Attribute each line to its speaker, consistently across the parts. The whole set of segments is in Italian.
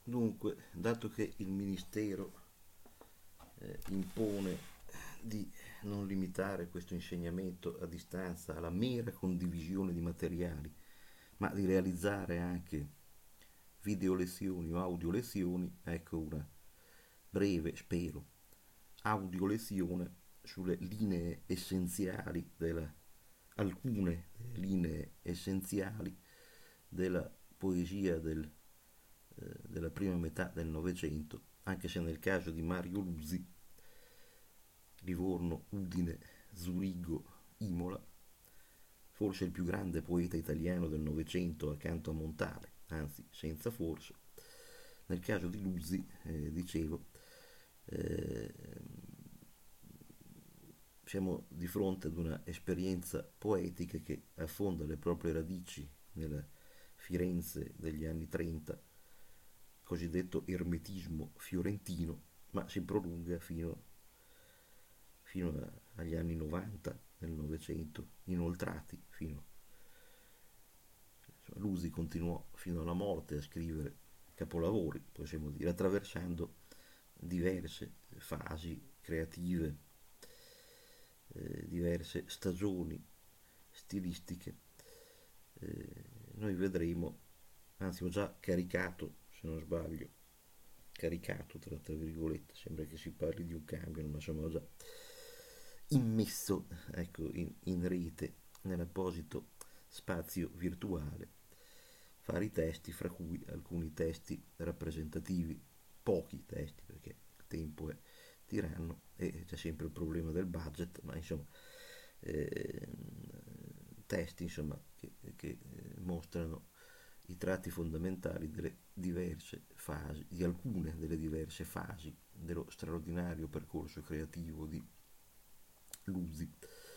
Speaker 1: Dunque, dato che il Ministero impone di non limitare questo insegnamento a distanza alla mera condivisione di materiali, ma di realizzare anche video lezioni o audio lezioni, ecco una breve, spero, audio lezione sulle linee essenziali alcune linee essenziali della poesia della prima metà del Novecento, anche se nel caso di Mario Lusi, Livorno, Udine, Zurigo, Imola, forse il più grande poeta italiano del Novecento accanto a Montale, anzi senza forse. Nel caso di Lusi, dicevo, eh, siamo di fronte ad una esperienza poetica che affonda le proprie radici nella Firenze degli anni 30, cosiddetto ermetismo fiorentino, ma si prolunga agli anni 90 del Novecento, inoltrati fino. Insomma, Lusi continuò fino alla morte a scrivere capolavori, possiamo dire, attraversando diverse fasi creative, diverse stagioni stilistiche. Noi vedremo, anzi ho già caricato, se non sbaglio, caricato tra virgolette, sembra che si parli di un cambio, ma insomma ho già immesso, ecco, in rete nell'apposito spazio virtuale vari testi, fra cui alcuni testi rappresentativi, pochi testi perché il tempo è tiranno e c'è sempre il problema del budget, ma insomma eh, testi insomma, che mostrano i tratti fondamentali delle diverse fasi, di alcune delle diverse fasi dello straordinario percorso creativo di Lusi,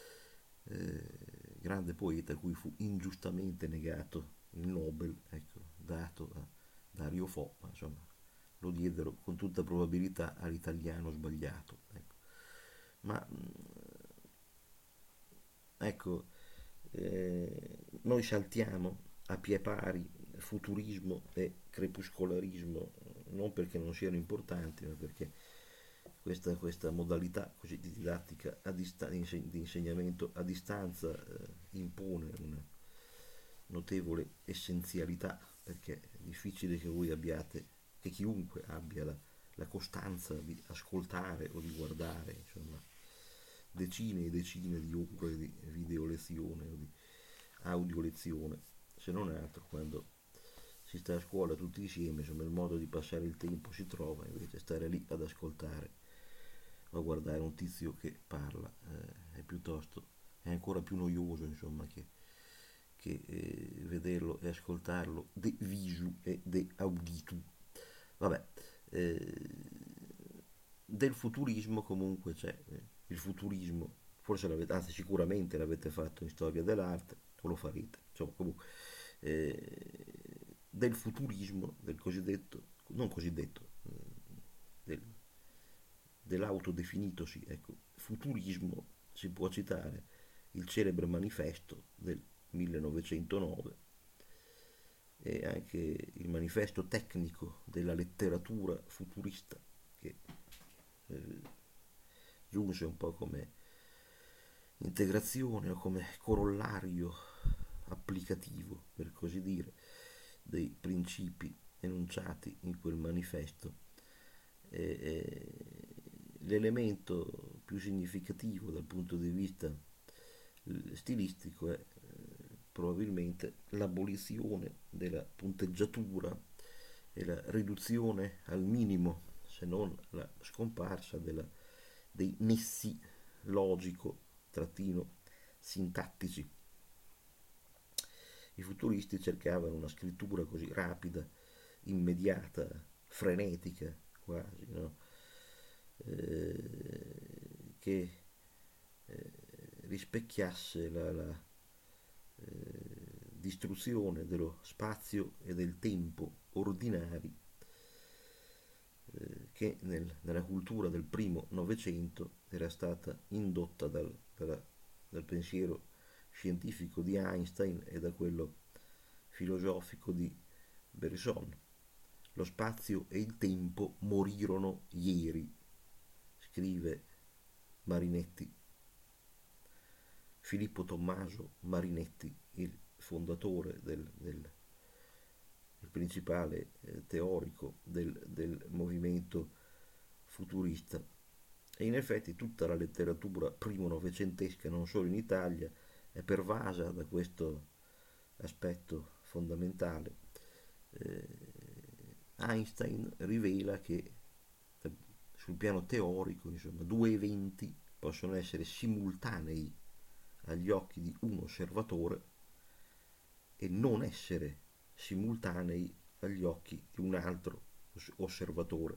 Speaker 1: grande poeta a cui fu ingiustamente negato il Nobel, ecco, dato a Dario Fo, ma insomma lo diedero con tutta probabilità all'italiano sbagliato. Ecco. Ma ecco, noi saltiamo a pie pari futurismo e crepuscolarismo, non perché non siano importanti, ma perché questa modalità così di didattica di insegnamento a distanza impone una notevole essenzialità, perché è difficile che voi abbiate, che chiunque abbia la costanza di ascoltare o di guardare, insomma, decine e decine di ore di video lezione o di audio lezione, se non altro quando si sta a scuola tutti insieme, insomma il modo di passare il tempo si trova, invece stare lì ad ascoltare o a guardare un tizio che parla è ancora più noioso insomma che vederlo e ascoltarlo de visu e de auditu. Vabbè, eh, del futurismo comunque c'è il futurismo, forse l'avete, anzi sicuramente l'avete fatto in storia dell'arte o lo farete, insomma comunque del futurismo, del cosiddetto, non cosiddetto, del, dell'autodefinitosi ecco, futurismo, si può citare il celebre manifesto del 1909 e anche il manifesto tecnico della letteratura futurista che eh, giunse un po' come integrazione o come corollario applicativo, per così dire, dei principi enunciati in quel manifesto. L'elemento più significativo dal punto di vista stilistico è probabilmente l'abolizione della punteggiatura e la riduzione al minimo, se non la scomparsa dei nessi logico-sintattici. I futuristi cercavano una scrittura così rapida, immediata, frenetica quasi, no? Che rispecchiasse la distruzione dello spazio e del tempo ordinari che nella cultura del primo Novecento era stata indotta dal pensiero scientifico di Einstein e da quello filosofico di Bergson. lo spazio e il tempo morirono ieri, scrive Marinetti. Filippo Tommaso Marinetti, il fondatore il principale teorico del movimento futurista. E in effetti tutta la letteratura primo novecentesca, non solo in Italia, è pervasa da questo aspetto fondamentale. Einstein rivela che sul piano teorico, insomma, due eventi possono essere simultanei agli occhi di un osservatore e non essere simultanei agli occhi di un altro osservatore.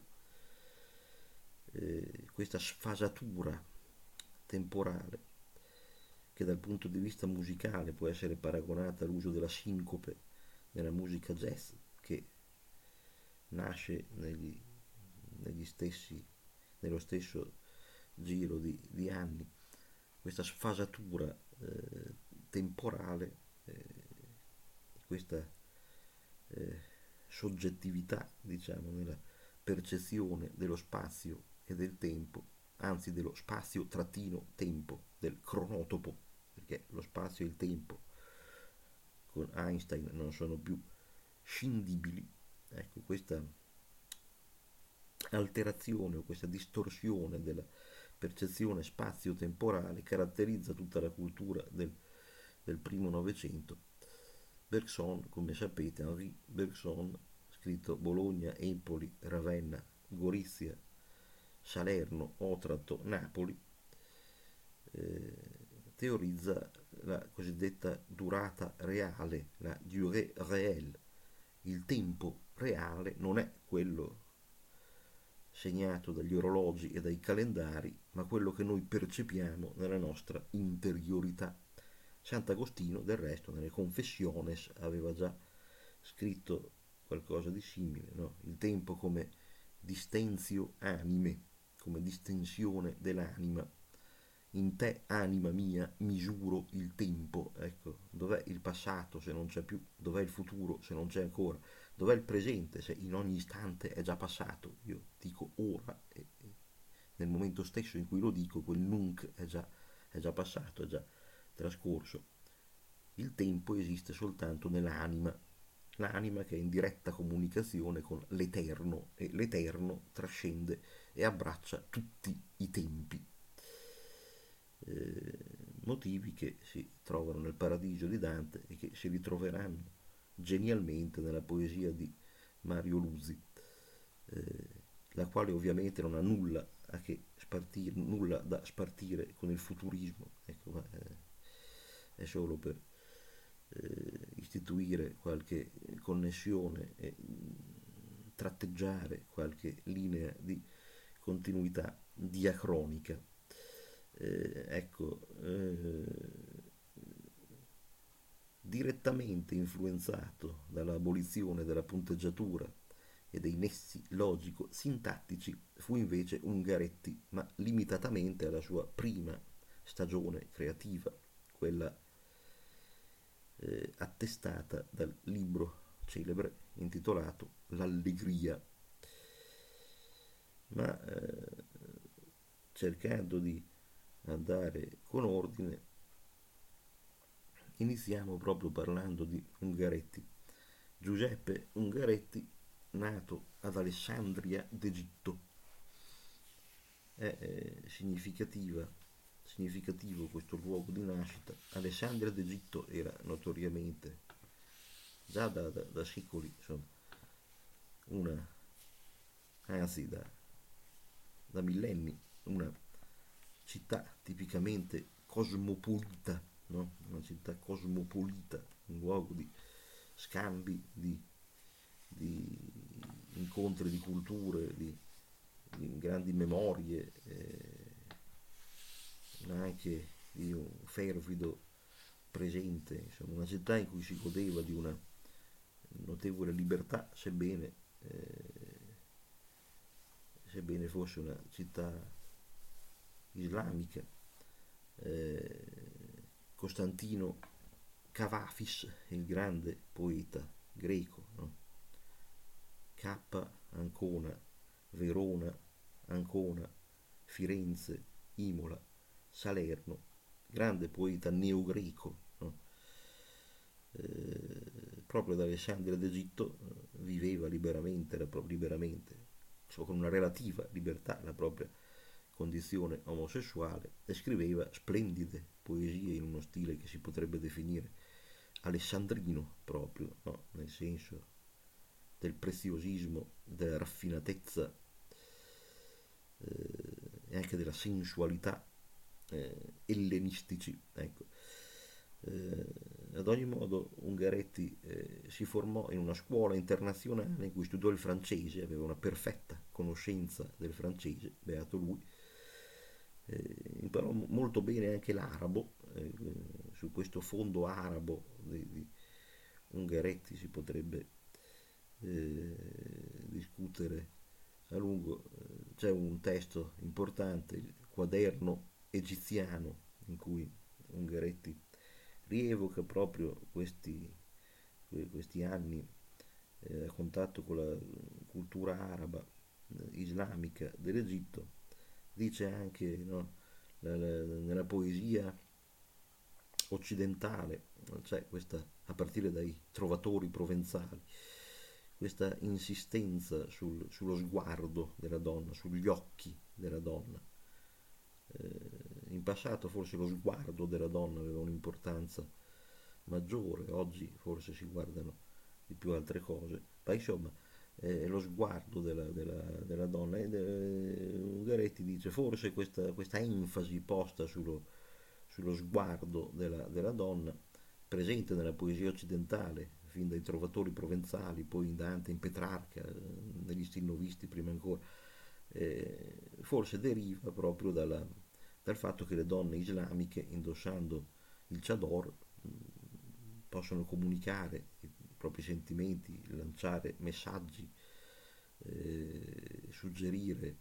Speaker 1: Questa sfasatura temporale, che dal punto di vista musicale può essere paragonata all'uso della sincope nella musica jazz, che nasce nello stesso giro di anni. Questa sfasatura temporale, questa soggettività, diciamo, nella percezione dello spazio e del tempo, anzi dello spazio-tempo, del cronotopo, perché lo spazio e il tempo con Einstein non sono più scindibili. Ecco, questa alterazione o questa distorsione della percezione spazio-temporale caratterizza tutta la cultura del primo Novecento. Bergson, come sapete, Henri Bergson, scritto Bologna, Empoli, Ravenna, Gorizia, Salerno, Otranto, Napoli, teorizza la cosiddetta durata reale, la durée réelle. Il tempo reale non è quello segnato dagli orologi e dai calendari, ma quello che noi percepiamo nella nostra interiorità. Sant'Agostino, del resto, nelle Confessiones aveva già scritto qualcosa di simile, no? Il tempo come distensio anime, come distensione dell'anima. In te, anima mia, misuro il tempo. Ecco, dov'è il passato se non c'è più? Dov'è il futuro se non c'è ancora? Dov'è il presente se in ogni istante è già passato? Io dico ora e nel momento stesso in cui lo dico quel nunc è già passato, è già trascorso. Il tempo esiste soltanto nell'anima, l'anima che è in diretta comunicazione con l'Eterno, e l'Eterno trascende e abbraccia tutti i tempi. Motivi che si trovano nel Paradiso di Dante e che si ritroveranno genialmente nella poesia di Mario Luzi, la quale ovviamente non ha nulla da spartire con il futurismo, ecco, ma, è solo per istituire qualche connessione e tratteggiare qualche linea di continuità diacronica. Ecco, direttamente influenzato dall'abolizione della punteggiatura e dei nessi logico-sintattici fu invece Ungaretti, ma limitatamente alla sua prima stagione creativa, quella attestata dal libro celebre intitolato L'Allegria. Ma cercando di andare con ordine, iniziamo proprio parlando di Ungaretti. Giuseppe Ungaretti, nato ad Alessandria d'Egitto. È significativo questo luogo di nascita. Alessandria d'Egitto era notoriamente, già da secoli, insomma, una, anzi da millenni, una città tipicamente cosmopolita, no? Una città cosmopolita, un luogo di scambi, di incontri di culture, di grandi memorie, ma anche di un fervido presente, insomma, una città in cui si godeva di una notevole libertà, sebbene fosse una città islamica. Costantino Cavafis, il grande poeta greco, no? K, Ancona, Verona, Ancona, Firenze, Imola, Salerno, grande poeta neogreco, no? Proprio da Alessandria d'Egitto viveva liberamente, con una relativa libertà, la propria condizione omosessuale, e scriveva splendide poesie in uno stile che si potrebbe definire alessandrino proprio, no? Nel senso del preziosismo, della raffinatezza e anche della sensualità ellenistici. Ecco. Ad ogni modo Ungaretti si formò in una scuola internazionale in cui studiò il francese, aveva una perfetta conoscenza del francese, beato lui, imparò molto bene anche l'arabo, su questo fondo arabo di Ungaretti si potrebbe discutere a lungo. C'è un testo importante, il quaderno egiziano, in cui Ungaretti rievoca proprio questi anni a contatto con la cultura araba, islamica dell'Egitto. Dice anche, no, nella poesia occidentale, cioè questa, a partire dai trovatori provenzali, questa insistenza sullo sguardo della donna, sugli occhi della donna. In passato forse lo sguardo della donna aveva un'importanza maggiore, oggi forse si guardano di più altre cose, ma insomma lo sguardo della donna. Ungaretti dice forse questa enfasi posta sullo sguardo della donna, presente nella poesia occidentale, fin dai trovatori provenzali, poi in Dante, in Petrarca, negli stilnovisti prima ancora, forse deriva proprio dal fatto che le donne islamiche, indossando il chador, possono comunicare i propri sentimenti, lanciare messaggi, suggerire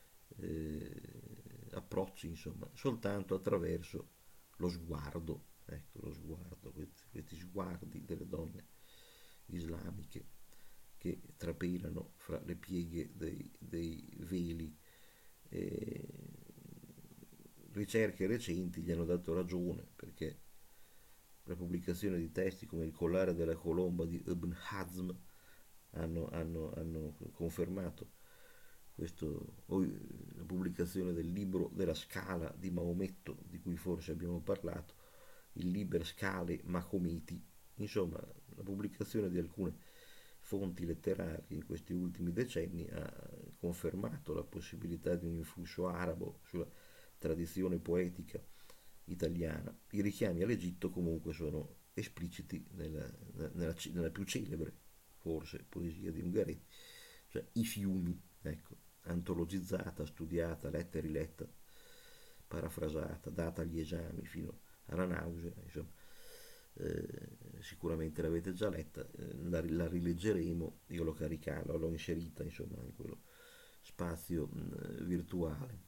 Speaker 1: approcci, insomma, soltanto attraverso lo sguardo, ecco, lo sguardo, questi sguardi delle donne islamiche che trapelano fra le pieghe dei veli. E ricerche recenti gli hanno dato ragione, perché la pubblicazione di testi come Il collare della colomba di Ibn Hazm hanno confermato questo, o la pubblicazione del libro della scala di Maometto, di cui forse abbiamo parlato, il Liber Scale Macometi. Insomma, la pubblicazione di alcune fonti letterarie in questi ultimi decenni ha confermato la possibilità di un influsso arabo sulla tradizione poetica italiana. I richiami all'Egitto comunque sono espliciti nella più celebre, forse, poesia di Ungaretti, cioè I fiumi, ecco, antologizzata, studiata, letta e riletta, parafrasata, data agli esami fino alla nausea, insomma. Sicuramente l'avete già letta, la rileggeremo, io l'ho caricata, l'ho inserita insomma in quello spazio virtuale.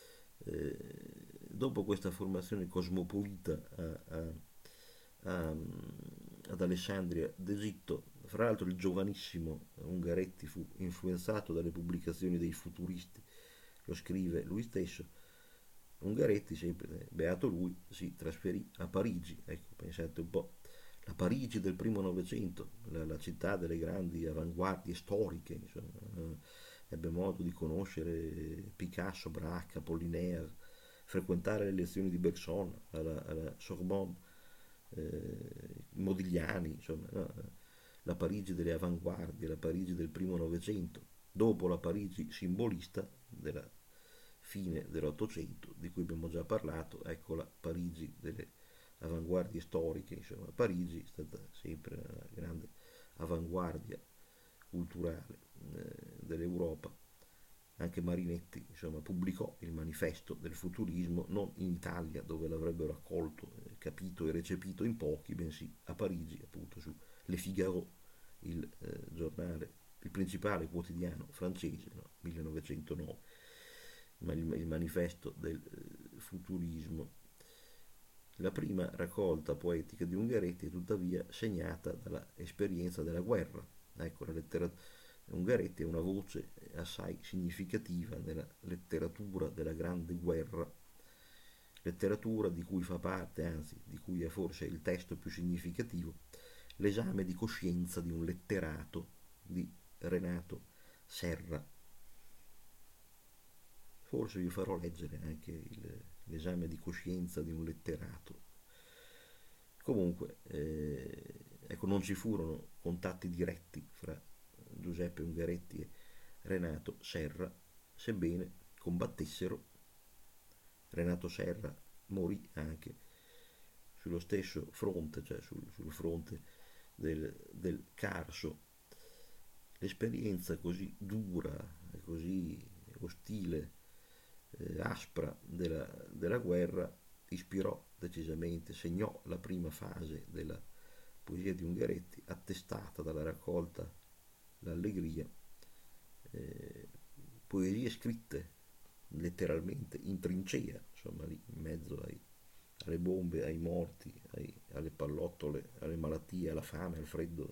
Speaker 1: Dopo questa formazione cosmopolita ad Alessandria d'Egitto, fra l'altro il giovanissimo Ungaretti fu influenzato dalle pubblicazioni dei futuristi, lo scrive lui stesso. Ungaretti, sempre beato lui, si trasferì a Parigi, ecco, pensate un po', la Parigi del primo Novecento, la città delle grandi avanguardie storiche, insomma, ebbe modo di conoscere Picasso, Braque, Apollinaire, frequentare le lezioni di Bergson alla Sorbonne, Modigliani, insomma, no? La Parigi delle avanguardie, la Parigi del primo Novecento, dopo la Parigi simbolista della fine dell'Ottocento, di cui abbiamo già parlato, ecco la Parigi delle avanguardie storiche, insomma, Parigi è stata sempre una grande avanguardia culturale dell'Europa. Anche Marinetti, insomma, pubblicò il manifesto del futurismo non in Italia, dove l'avrebbero accolto, capito e recepito in pochi, bensì a Parigi, appunto su Le Figaro, il giornale, il principale quotidiano francese, no? 1909, ma il manifesto del futurismo. La prima raccolta poetica di Ungaretti è tuttavia segnata dall'esperienza della guerra. Ecco, Ungaretti è una voce assai significativa della letteratura della Grande Guerra, letteratura di cui fa parte, anzi di cui è forse il testo più significativo, l'esame di coscienza di un letterato di Renato Serra. Forse vi farò leggere anche l'esame di coscienza di un letterato. Comunque, ecco, non ci furono contatti diretti fra Giuseppe Ungaretti e Renato Serra, sebbene combattessero. Renato Serra morì anche sullo stesso fronte, cioè sul fronte del Carso. L'esperienza così dura, così ostile, aspra della guerra ispirò decisamente, segnò la prima fase della poesia di Ungaretti, attestata dalla raccolta L'Allegria, eh, poesie scritte letteralmente in trincea, insomma lì in mezzo alle bombe, ai morti, alle pallottole, alle malattie, alla fame, al freddo.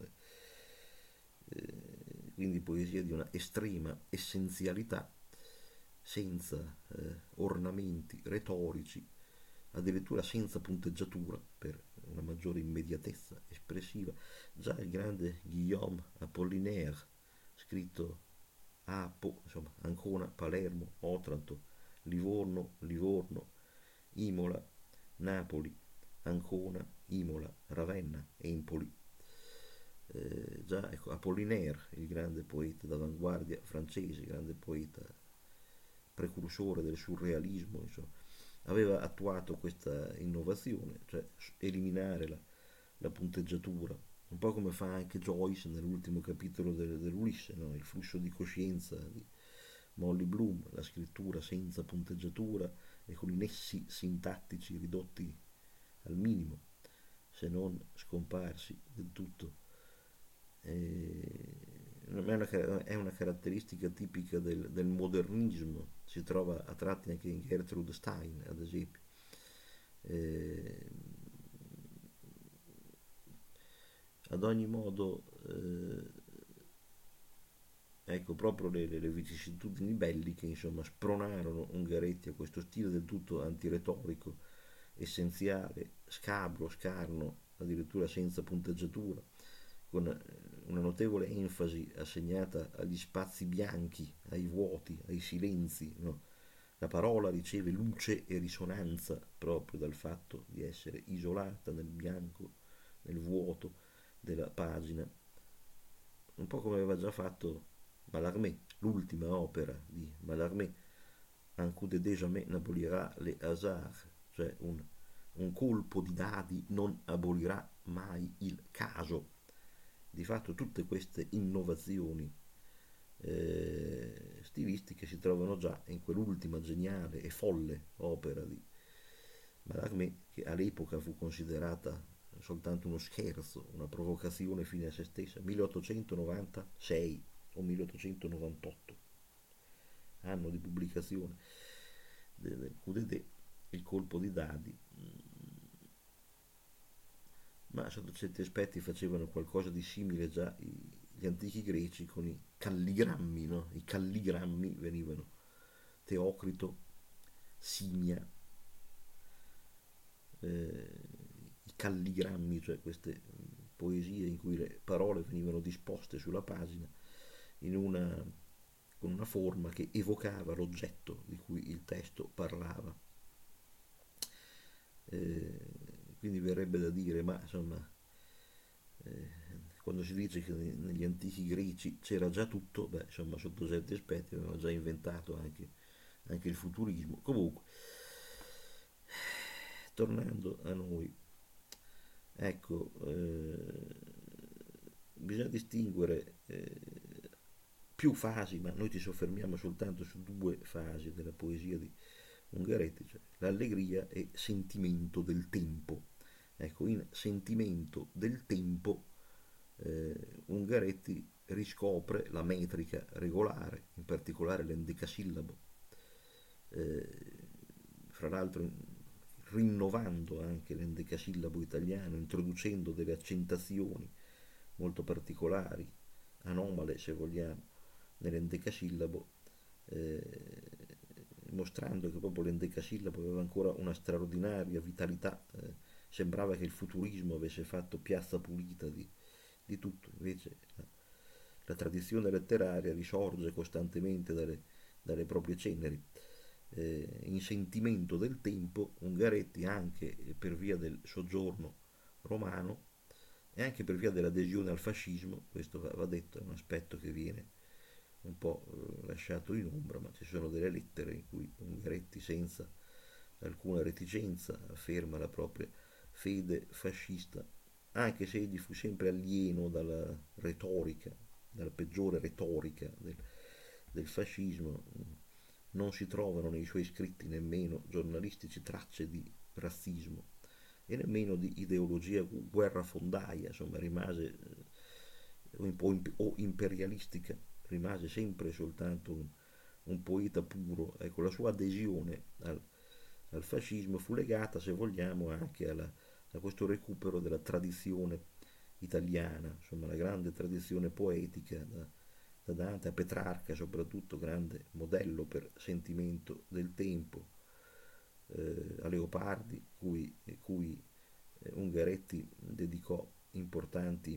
Speaker 1: Quindi poesia di una estrema essenzialità, senza ornamenti retorici, addirittura senza punteggiatura per una maggiore immediatezza espressiva. Già il grande Guillaume Apollinaire, scritto a insomma, Ancona, Palermo, Otranto, Livorno, Imola, Napoli, Ancona, Imola, Ravenna, Empoli. Già ecco, Apollinaire, il grande poeta d'avanguardia francese, grande poeta precursore del surrealismo, insomma, aveva attuato questa innovazione, cioè eliminare la punteggiatura, un po' come fa anche Joyce nell'ultimo capitolo dell'Ulisse, no? Il flusso di coscienza di Molly Bloom, la scrittura senza punteggiatura e con i nessi sintattici ridotti al minimo, se non scomparsi del tutto. È una caratteristica tipica del modernismo, si trova a tratti anche in Gertrude Stein, ad esempio. Eh, Ad ogni modo, ecco, proprio le vicissitudini belliche, insomma, spronarono Ungaretti a questo stile del tutto antiretorico, essenziale, scabro, scarno, addirittura senza punteggiatura, con una notevole enfasi assegnata agli spazi bianchi, ai vuoti, ai silenzi, no? La parola riceve luce e risonanza proprio dal fatto di essere isolata nel bianco, nel vuoto della pagina, un po' come aveva già fatto Mallarmé, l'ultima opera di Mallarmé, Un coup de déjamais n'abolirà les hasards, cioè un colpo di dadi non abolirà mai il caso. Di fatto tutte queste innovazioni stilistiche si trovano già in quell'ultima geniale e folle opera di Mallarmé, che all'epoca fu considerata soltanto uno scherzo, una provocazione fine a se stessa, 1896 o 1898, anno di pubblicazione del QDD, il colpo di dadi, ma sotto certi aspetti facevano qualcosa di simile già gli antichi greci con i calligrammi, no? I calligrammi venivano Teocrito, Simia, i calligrammi, cioè queste poesie in cui le parole venivano disposte sulla pagina in con una forma che evocava l'oggetto di cui il testo parlava. Quindi verrebbe da dire, ma insomma, quando si dice che negli antichi greci c'era già tutto, beh, insomma, sotto certi aspetti avevano già inventato anche il futurismo. Comunque, tornando a noi, ecco, bisogna distinguere più fasi, ma noi ci soffermiamo soltanto su due fasi della poesia di Ungaretti, cioè l'allegria e sentimento del tempo. Ecco, in sentimento del tempo Ungaretti riscopre la metrica regolare, in particolare l'endecasillabo, eh, fra l'altro rinnovando anche l'endecasillabo italiano, introducendo delle accentazioni molto particolari, anomale, se vogliamo, nell'endecasillabo, eh, mostrando che proprio l'endecasillabo aveva ancora una straordinaria vitalità. Sembrava che il futurismo avesse fatto piazza pulita di tutto, invece la tradizione letteraria risorge costantemente dalle proprie ceneri. In sentimento del tempo, Ungaretti, anche per via del soggiorno romano e anche per via dell'adesione al fascismo, questo va detto, è un aspetto che viene un po' lasciato in ombra, ma ci sono delle lettere in cui Ungaretti senza alcuna reticenza afferma la propria fede fascista, anche se egli fu sempre alieno dalla retorica, dalla peggiore retorica del fascismo. Non si trovano nei suoi scritti nemmeno giornalistici tracce di razzismo e nemmeno di ideologia guerrafondaia, insomma rimase un po' o imperialistica, rimase sempre soltanto un poeta puro. Ecco, la sua adesione al fascismo fu legata, se vogliamo, anche a questo recupero della tradizione italiana, insomma la grande tradizione poetica da Dante a Petrarca, soprattutto grande modello per sentimento del tempo, a Leopardi, cui Ungaretti dedicò importanti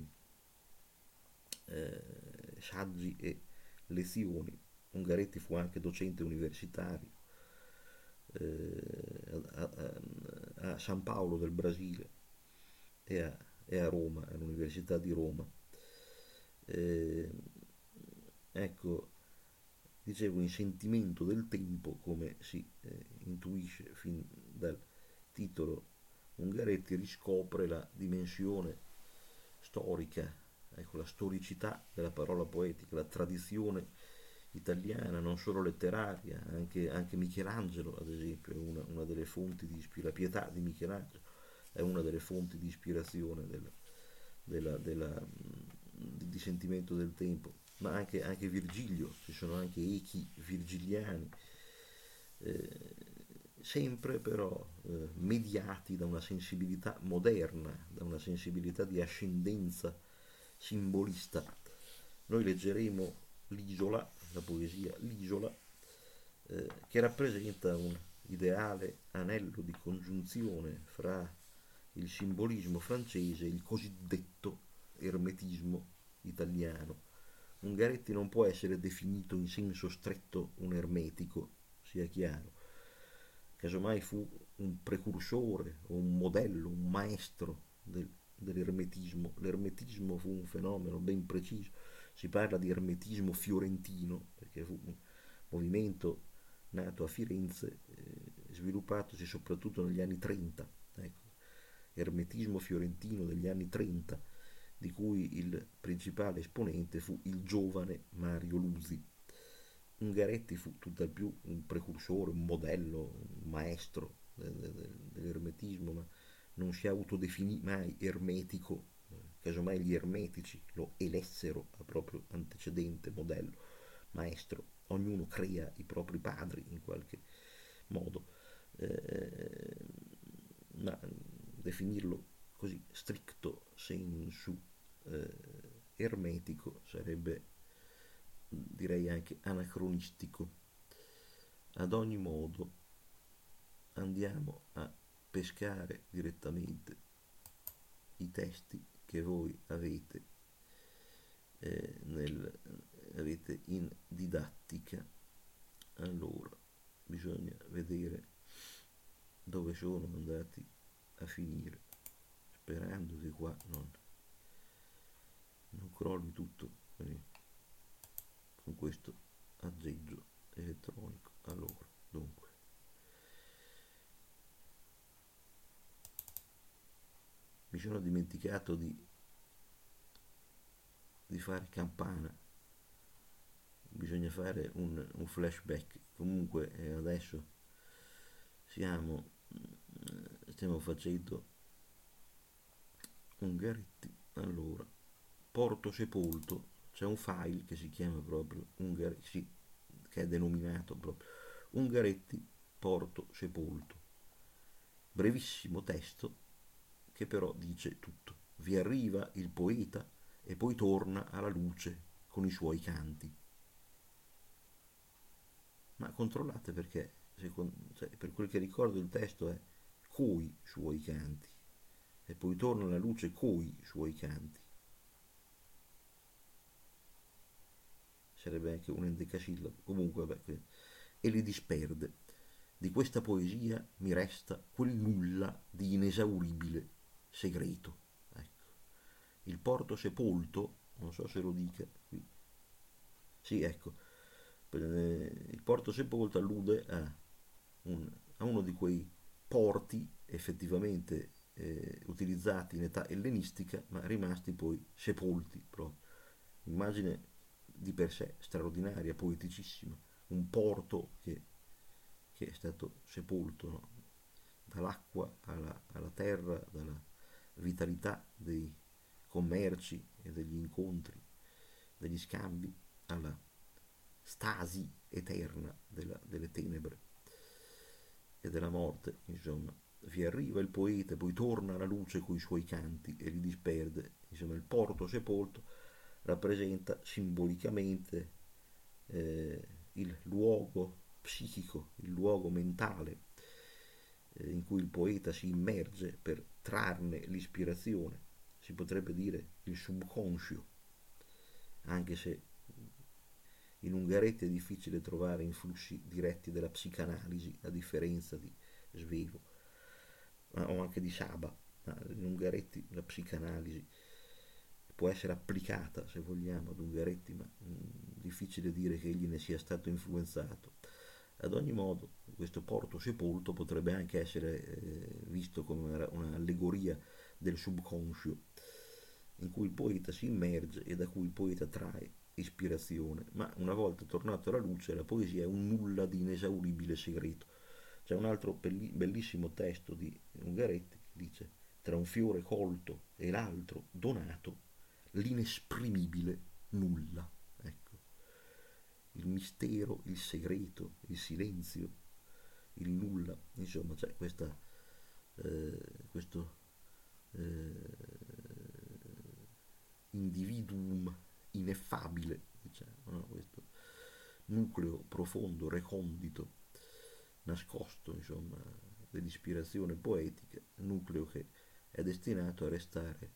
Speaker 1: saggi e lezioni. Ungaretti fu anche docente universitario a San Paolo del Brasile e a Roma, all'Università di Roma. Eh, ecco, dicevo, in sentimento del tempo, come si intuisce fin dal titolo, Ungaretti riscopre la dimensione storica, ecco, la storicità della parola poetica, la tradizione italiana, non solo letteraria, anche Michelangelo, ad esempio, è una delle fonti di ispirazione, la pietà di Michelangelo è una delle fonti di ispirazione di sentimento del tempo, ma anche Virgilio, ci sono anche echi virgiliani, eh, sempre però mediati da una sensibilità moderna, da una sensibilità di ascendenza simbolista. Noi leggeremo l'Isola, la poesia L'Isola, che rappresenta un ideale anello di congiunzione fra il simbolismo francese e il cosiddetto ermetismo italiano. Ungaretti non può essere definito in senso stretto un ermetico, sia chiaro. Casomai fu un precursore o un modello, un maestro dell'ermetismo. L'ermetismo fu un fenomeno ben preciso. Si parla di ermetismo fiorentino, perché fu un movimento nato a Firenze, sviluppatosi soprattutto negli anni 30. Ecco, ermetismo fiorentino degli anni 30, di cui il principale esponente fu il giovane Mario Lusi. Ungaretti fu tutt'al più un precursore, un modello, un maestro dell'ermetismo, ma non si autodefinì mai ermetico, casomai gli ermetici lo elessero a proprio antecedente, modello, maestro. Ognuno crea i propri padri in qualche modo, eh, ma definirlo così stricto sensu ermetico sarebbe, direi, anche anacronistico. Ad ogni modo andiamo a pescare direttamente i testi che voi avete in didattica. Allora bisogna vedere dove sono andati a finire, sperando che qua non crolli tutto con questo aggeggio elettronico. Allora, dunque, mi sono dimenticato di fare campana, bisogna fare un flashback. Comunque adesso siamo, stiamo facendo Ungaretti. Allora, Porto Sepolto, c'è un file che si chiama proprio Ungaretti, sì, che è denominato proprio Ungaretti Porto Sepolto. Brevissimo testo che però dice tutto. Vi arriva il poeta e poi torna alla luce con i suoi canti. Ma controllate perché, cioè, per quel che ricordo il testo è coi suoi canti, e poi torna la luce coi suoi canti. Sarebbe anche un endecasillabo, comunque vabbè, e li disperde. Di questa poesia mi resta quel nulla di inesauribile segreto. Ecco. Il porto sepolto, non so se lo dica qui. Sì, ecco, il porto sepolto allude a uno di quei porti effettivamente utilizzati in età ellenistica, ma rimasti poi sepolti proprio. Immagine di per sé straordinaria, poeticissima. Un porto che è stato sepolto, no? Dall'acqua alla terra, dalla vitalità dei commerci e degli incontri, degli scambi, alla stasi eterna delle tenebre e della morte, insomma. Vi arriva il poeta, poi torna alla luce coi suoi canti e li disperde. Insomma, il porto sepolto rappresenta simbolicamente il luogo psichico, il luogo mentale in cui il poeta si immerge per trarne l'ispirazione. Si potrebbe dire il subconscio, anche se in Ungaretti è difficile trovare influssi diretti della psicanalisi, a differenza di Svevo o anche di Saba. In Ungaretti la psicanalisi può essere applicata, se vogliamo, ad Ungaretti, ma difficile dire che egli ne sia stato influenzato. Ad ogni modo, questo porto sepolto potrebbe anche essere visto come un'allegoria del subconscio, in cui il poeta si immerge e da cui il poeta trae ispirazione, ma una volta tornato alla luce la poesia è un nulla di inesauribile segreto. C'è un altro bellissimo testo di Ungaretti che dice: tra un fiore colto e l'altro donato, l'inesprimibile nulla. Ecco, il mistero, il segreto, il silenzio, il nulla, insomma c'è questo individuum ineffabile, diciamo, no? Questo nucleo profondo, recondito, nascosto, insomma, dell'ispirazione poetica, nucleo che è destinato a restare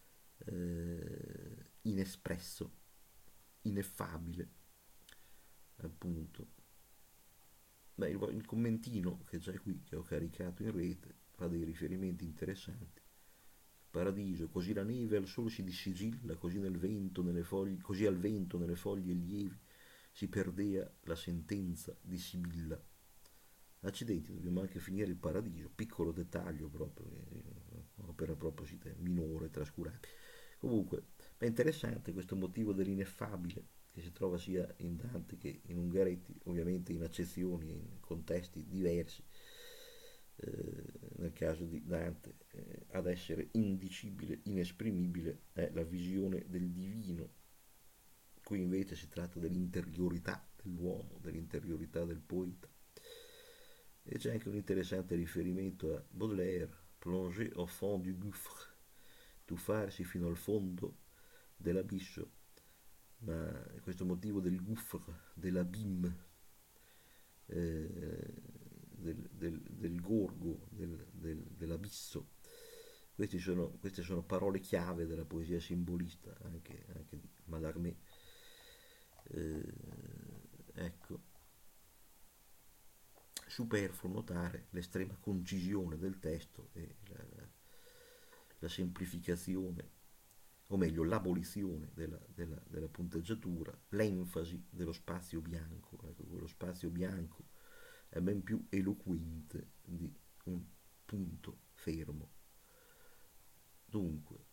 Speaker 1: inespresso, ineffabile, appunto. Beh, il commentino che c'è qui, che ho caricato in rete, fa dei riferimenti interessanti. Paradiso, così la neve al sole si dissigilla, così nel vento, nelle foglie, così al vento, nelle foglie lievi, si perdea la sentenza di Sibilla. Accidenti, dobbiamo anche finire il paradiso, piccolo dettaglio proprio, opera proprio minore, trascurabile. Comunque, è interessante questo motivo dell'ineffabile che si trova sia in Dante che in Ungaretti, ovviamente in accezioni e in contesti diversi. Nel caso di Dante, ad essere indicibile, inesprimibile, è la visione del divino. Qui invece si tratta dell'interiorità dell'uomo, dell'interiorità del poeta. E c'è anche un interessante riferimento a Baudelaire, plonger au fond du gouffre, tuffarsi fino al fondo dell'abisso, ma questo motivo del gouffre, dell'abîme, del gorgo, dell'abisso, queste sono parole chiave della poesia simbolista, anche di Mallarmé. Ecco, superfluo notare l'estrema concisione del testo e la semplificazione, o meglio l'abolizione della punteggiatura, l'enfasi dello spazio bianco. Ecco, quello spazio bianco è ben più eloquente di un punto fermo. Dunque,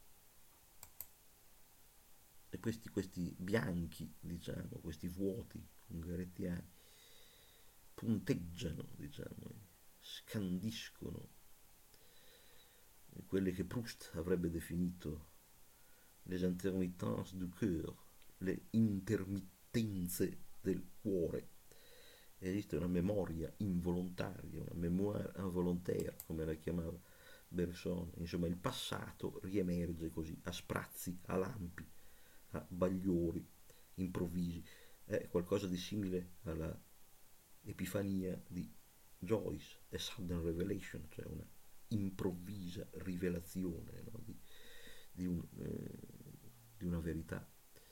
Speaker 1: e questi bianchi, diciamo, questi vuoti ungarettiani, punteggiano, diciamo, scandiscono quelle che Proust avrebbe definito les intermittences du cœur, le intermittenze del cuore. Esiste una memoria involontaria, una mémoire involontaire, come la chiamava Bergson. Insomma, il passato riemerge così, a sprazzi, a lampi, a bagliori, improvvisi, è qualcosa di simile alla Epifania di Joyce, a sudden revelation, cioè una improvvisa rivelazione, no? Di un, di una verità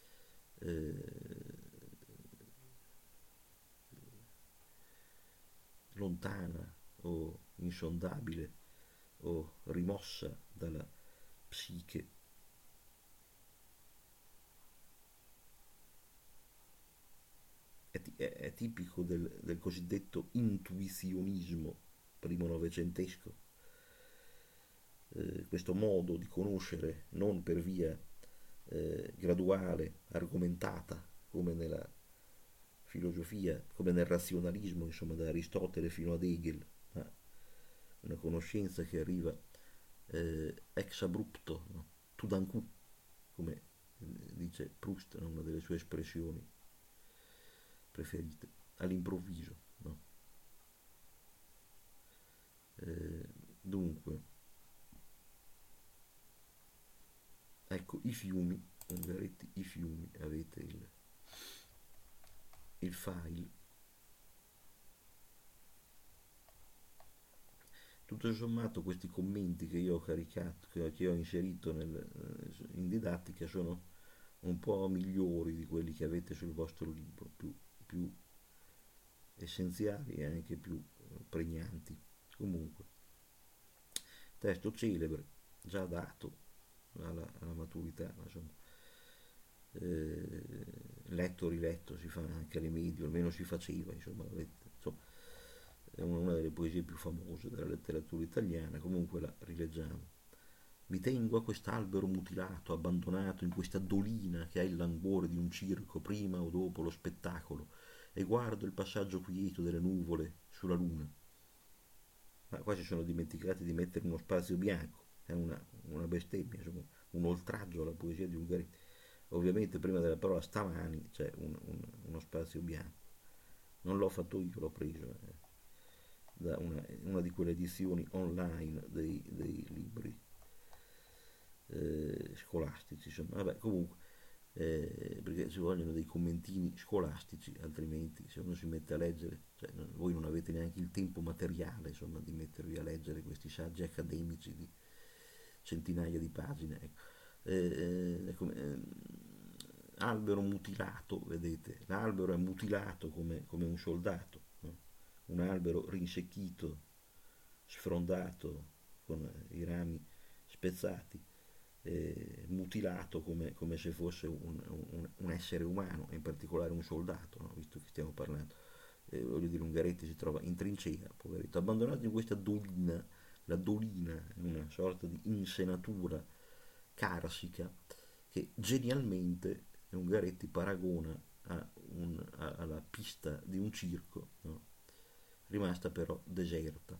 Speaker 1: eh, lontana o insondabile o rimossa dalla psiche. È tipico del cosiddetto intuizionismo primo novecentesco, questo modo di conoscere non per via graduale, argomentata, come nella filosofia, come nel razionalismo, insomma, da Aristotele fino ad Hegel, ma una conoscenza che arriva ex abrupto, no? Tout d'un coup, come dice Proust, no? Una delle sue espressioni preferite, all'improvviso. No? Eh, dunque, ecco, i fiumi, Ungaretti, i fiumi, avete il file. Tutto sommato questi commenti che io ho caricato, che ho inserito in didattica sono un po' migliori di quelli che avete sul vostro libro, più essenziali e anche più pregnanti. Comunque, testo celebre, già dato alla maturità, insomma, letto, riletto, si fa anche alle medie, almeno si faceva, insomma, insomma, è una delle poesie più famose della letteratura italiana, comunque la rileggiamo. Mi tengo a quest'albero mutilato, abbandonato in questa dolina che ha il languore di un circo prima o dopo lo spettacolo, e guardo il passaggio quieto delle nuvole sulla luna. Ma qua si sono dimenticati di mettere uno spazio bianco, è una bestemmia, insomma, un oltraggio alla poesia di Ungaretti. Ovviamente prima della parola stamani c'è uno spazio bianco. Non l'ho fatto io, l'ho preso da una di quelle edizioni online dei libri scolastici, insomma, vabbè, comunque, perché ci vogliono dei commentini scolastici, altrimenti se uno si mette a leggere, cioè, voi non avete neanche il tempo materiale, insomma, di mettervi a leggere questi saggi accademici di centinaia di pagine, ecco. Albero mutilato, vedete, l'albero è mutilato come un soldato, no? Un albero rinsecchito, sfrondato, con i rami spezzati, mutilato come se fosse un essere umano, in particolare un soldato, no? Visto che stiamo parlando. Voglio dire, Ungaretti si trova in trincea, poveretto, abbandonato in questa dolina. La dolina è una sorta di insenatura carsica che genialmente Ungaretti paragona alla pista di un circo, no? Rimasta però deserta.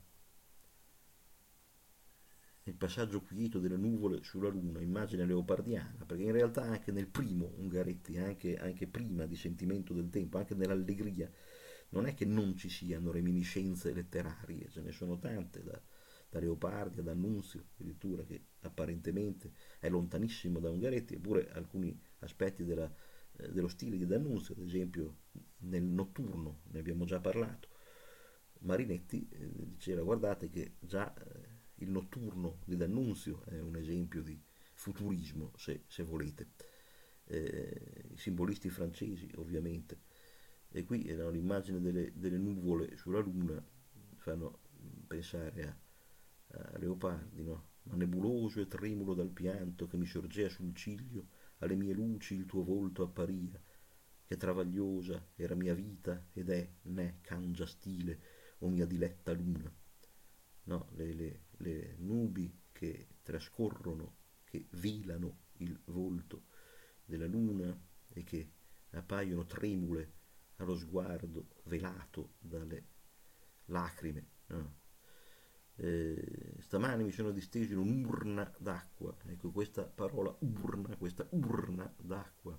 Speaker 1: Il passaggio quieto delle nuvole sulla luna, immagine leopardiana, perché in realtà anche nel primo Ungaretti, anche prima di Sentimento del tempo, anche nell'Allegria, non è che non ci siano reminiscenze letterarie, ce ne sono tante, da Leopardi ad Annunzio, addirittura, che apparentemente è lontanissimo da Ungaretti, eppure alcuni aspetti dello stile di D'Annunzio, ad esempio nel Notturno, ne abbiamo già parlato, Marinetti diceva guardate che già il Notturno di D'Annunzio è un esempio di futurismo, se volete. I simbolisti francesi, ovviamente. E qui no, l'immagine delle nuvole sulla Luna fanno pensare a Leopardi, no? Ma nebuloso e tremulo dal pianto che mi sorgea sul ciglio, alle mie luci il tuo volto apparia, che travagliosa era mia vita ed è, né cangia stile, o mia diletta luna. No, le nubi che trascorrono, che velano il volto della luna e che appaiono tremule allo sguardo velato dalle lacrime. No? Stamani mi sono disteso in un'urna d'acqua, ecco questa parola urna, questa urna d'acqua,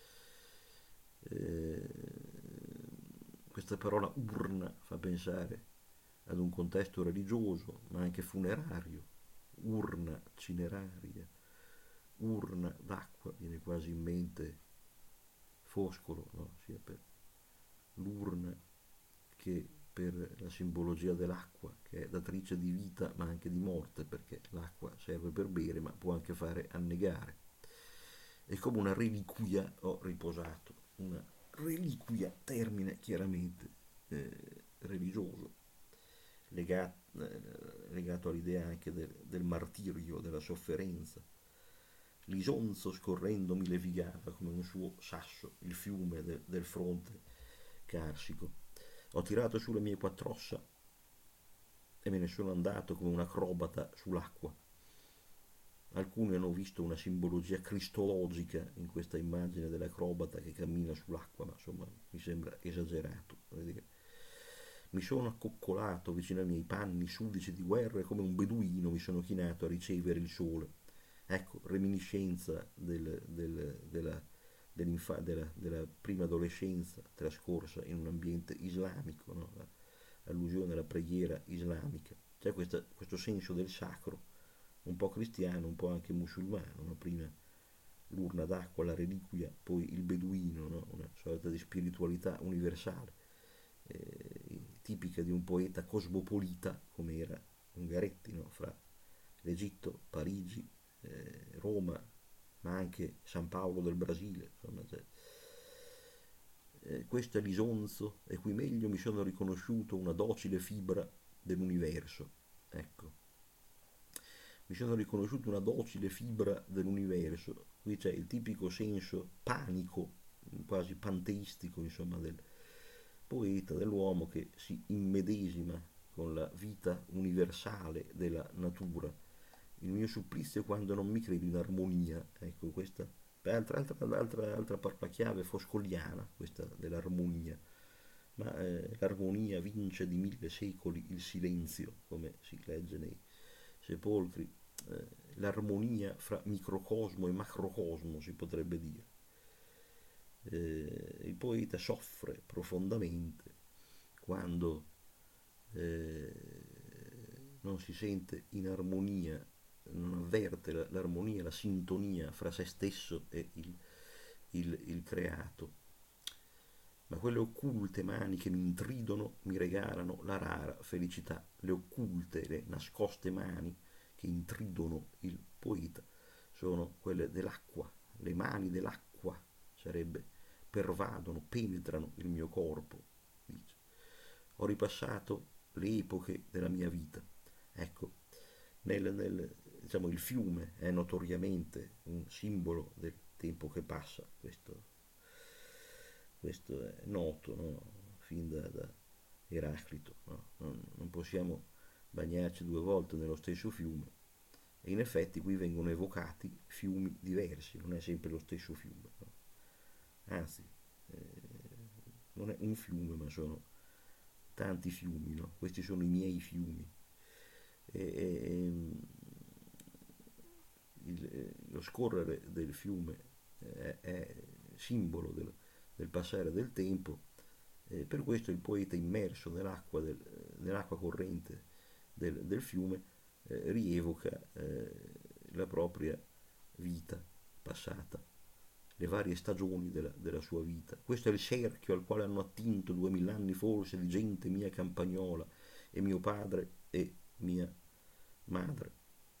Speaker 1: questa parola urna fa pensare ad un contesto religioso ma anche funerario, urna cineraria, urna d'acqua, viene quasi in mente Foscolo, no? Sia per l'urna che per la simbologia dell'acqua, che è datrice di vita ma anche di morte, perché l'acqua serve per bere ma può anche fare annegare. È come una reliquia, ho riposato, una reliquia, termine chiaramente religioso, legato all'idea anche del martirio, della sofferenza. L'Isonzo scorrendo mi levigava come un suo sasso il fiume del fronte carsico. Ho tirato sulle mie quattr'ossa e me ne sono andato come un acrobata sull'acqua. Alcuni hanno visto una simbologia cristologica in questa immagine dell'acrobata che cammina sull'acqua, ma insomma mi sembra esagerato. Mi sono accoccolato vicino ai miei panni sudici di guerra e come un beduino mi sono chinato a ricevere il sole. Ecco, reminiscenza della prima adolescenza trascorsa in un ambiente islamico, no? Allusione alla preghiera islamica. C'è questo senso del sacro, un po' cristiano, un po' anche musulmano, no? Prima l'urna d'acqua, la reliquia, poi il beduino, no? Una sorta di spiritualità universale, tipica di un poeta cosmopolita come era Ungaretti, no? Fra l'Egitto, Parigi, Roma, ma anche San Paolo del Brasile, insomma, questo è l'Isonzo e qui meglio mi sono riconosciuto una docile fibra dell'universo. Ecco, mi sono riconosciuto una docile fibra dell'universo. Qui c'è il tipico senso panico, quasi panteistico, insomma, del poeta, dell'uomo che si immedesima con la vita universale della natura. Il mio supplizio è quando non mi credo in armonia. Ecco, questa è altra parola chiave foscoliana, questa dell'armonia. Ma l'armonia vince di 1000 secoli il silenzio, come si legge nei sepolcri. L'armonia fra microcosmo e macrocosmo, si potrebbe dire. Il poeta soffre profondamente quando non si sente in armonia, non avverte l'armonia, la sintonia fra se stesso e il creato. Ma quelle occulte mani che mi intridono mi regalano la rara felicità. Le occulte, le nascoste mani che intridono il poeta sono quelle dell'acqua, le mani dell'acqua sarebbe, pervadono, penetrano il mio corpo, dice. Ho ripassato le epoche della mia vita. Ecco, diciamo, il fiume è notoriamente un simbolo del tempo che passa, questo è noto, no? Fin da Eraclito, no? Non possiamo bagnarci due volte nello stesso fiume e in effetti qui vengono evocati fiumi diversi, non è sempre lo stesso fiume, no? Anzi, non è un fiume ma sono tanti fiumi, no? Questi sono i miei fiumi. E lo scorrere del fiume è simbolo del passare del tempo, per questo il poeta immerso nell'acqua corrente del fiume rievoca la propria vita passata, le varie stagioni della sua vita. Questo è il cerchio al quale hanno attinto 2000 anni forse di gente mia campagnola e mio padre e mia madre,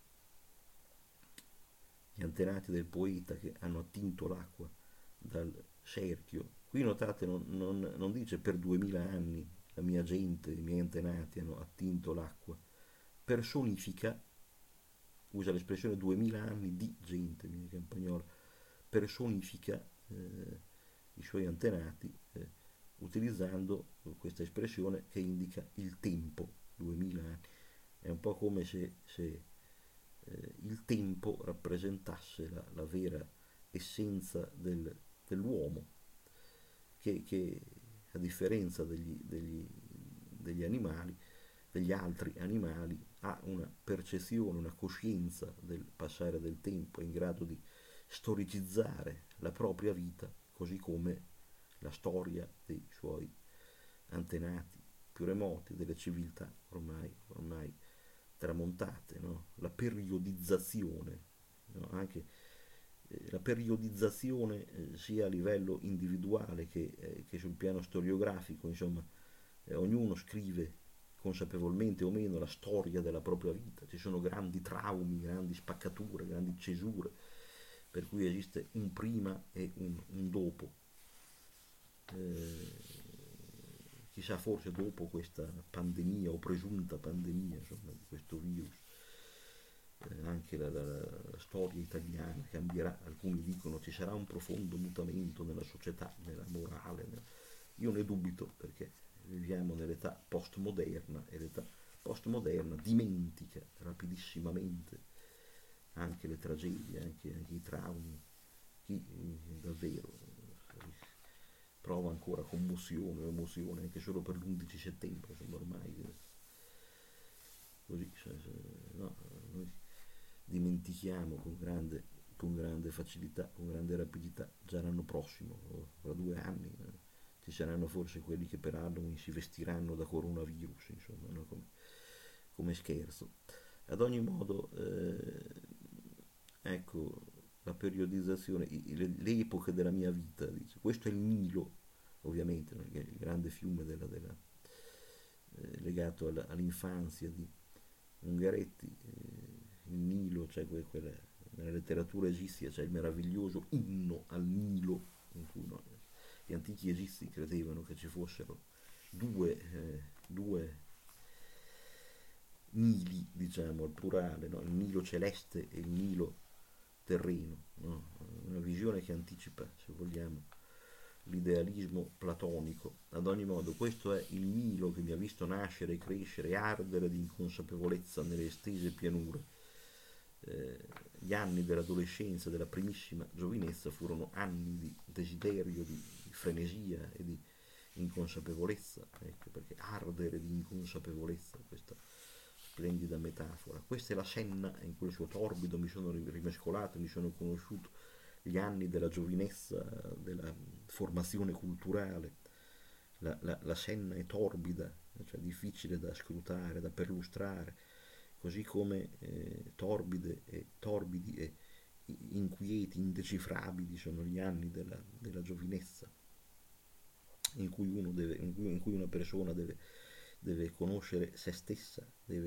Speaker 1: gli antenati del poeta che hanno attinto l'acqua dal cerchio. Qui notate, non dice per 2000 anni la mia gente, i miei antenati hanno attinto l'acqua, personifica, usa l'espressione 2000 anni di gente, mia campagnola, personifica i suoi antenati utilizzando questa espressione che indica il tempo, 2000 anni. È un po' come se il tempo rappresentasse la vera essenza dell'uomo, che a differenza degli animali, degli altri animali, ha una percezione, una coscienza del passare del tempo, è in grado di storicizzare la propria vita, così come la storia dei suoi antenati più remoti, delle civiltà ormai tramontate, no? La periodizzazione, no? Anche la periodizzazione sia a livello individuale che sul piano storiografico, insomma, ognuno scrive consapevolmente o meno la storia della propria vita, ci sono grandi traumi, grandi spaccature, grandi cesure, per cui esiste un prima e un dopo. Eh, Chissà, forse dopo questa pandemia o presunta pandemia, insomma, di questo virus, anche la storia italiana cambierà. Alcuni dicono ci sarà un profondo mutamento nella società, nella morale. Io ne dubito, perché viviamo nell'età postmoderna e l'età postmoderna dimentica rapidissimamente anche le tragedie, anche i traumi. Chi davvero prova ancora commozione o emozione anche solo per l'11 settembre, insomma, ormai così, no, noi dimentichiamo con grande facilità, con grande rapidità, già l'anno prossimo, o fra 2 anni, ci saranno forse quelli che per Halloween si vestiranno da coronavirus, insomma, no? Come scherzo. Ad ogni modo, ecco, la periodizzazione, le epoche della mia vita, dice. Questo è il Nilo, ovviamente, no? Il grande fiume legato all'infanzia di Ungaretti, il Nilo, cioè nella letteratura egizia c'è il meraviglioso inno al Nilo, in cui no, gli antichi egizi credevano che ci fossero due Nili, diciamo, al plurale, no? Il Nilo celeste e il Nilo terreno, no? Una visione che anticipa, se vogliamo, l'idealismo platonico. Ad ogni modo, questo è il Nilo che mi ha visto nascere, crescere e ardere di inconsapevolezza nelle estese pianure. Gli anni dell'adolescenza, della primissima giovinezza furono anni di desiderio, di frenesia e di inconsapevolezza, ecco perché ardere di inconsapevolezza, questa splendida metafora. Questa è la Senna, in quel suo torbido mi sono rimescolato, mi sono conosciuto gli anni della giovinezza, della formazione culturale. La Senna è torbida, cioè difficile da scrutare, da perlustrare, così come torbidi e inquieti, indecifrabili sono gli anni della giovinezza, in cui una persona deve conoscere se stessa,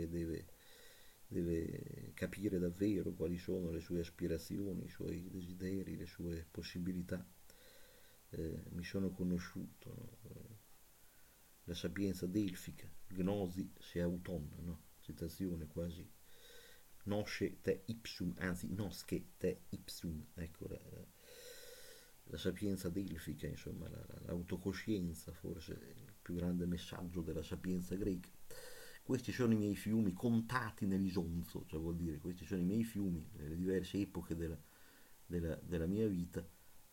Speaker 1: deve capire davvero quali sono le sue aspirazioni, i suoi desideri, le sue possibilità. Mi sono conosciuto, no? La sapienza delfica, gnosi se auton, no? Citazione quasi, nosce te ipsum, anzi nosce te ipsum, ecco la sapienza delfica, insomma l'autocoscienza, forse il più grande messaggio della sapienza greca. Questi sono i miei fiumi contati nell'Isonzo, cioè vuol dire questi sono i miei fiumi, le diverse epoche della mia vita,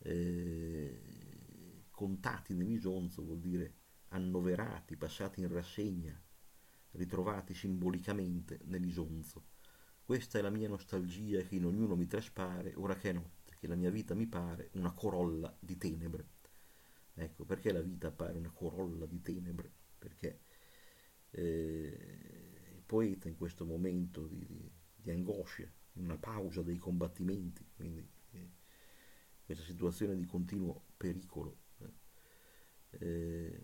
Speaker 1: contati nell'Isonzo vuol dire annoverati, passati in rassegna, ritrovati simbolicamente nell'Isonzo. Questa è la mia nostalgia che in ognuno mi traspare, ora che è notte, che la mia vita mi pare una corolla di tenebre. Ecco, perché la vita appare una corolla di tenebre? Perché il poeta in questo momento di angoscia, in una pausa dei combattimenti, quindi questa situazione di continuo pericolo, eh,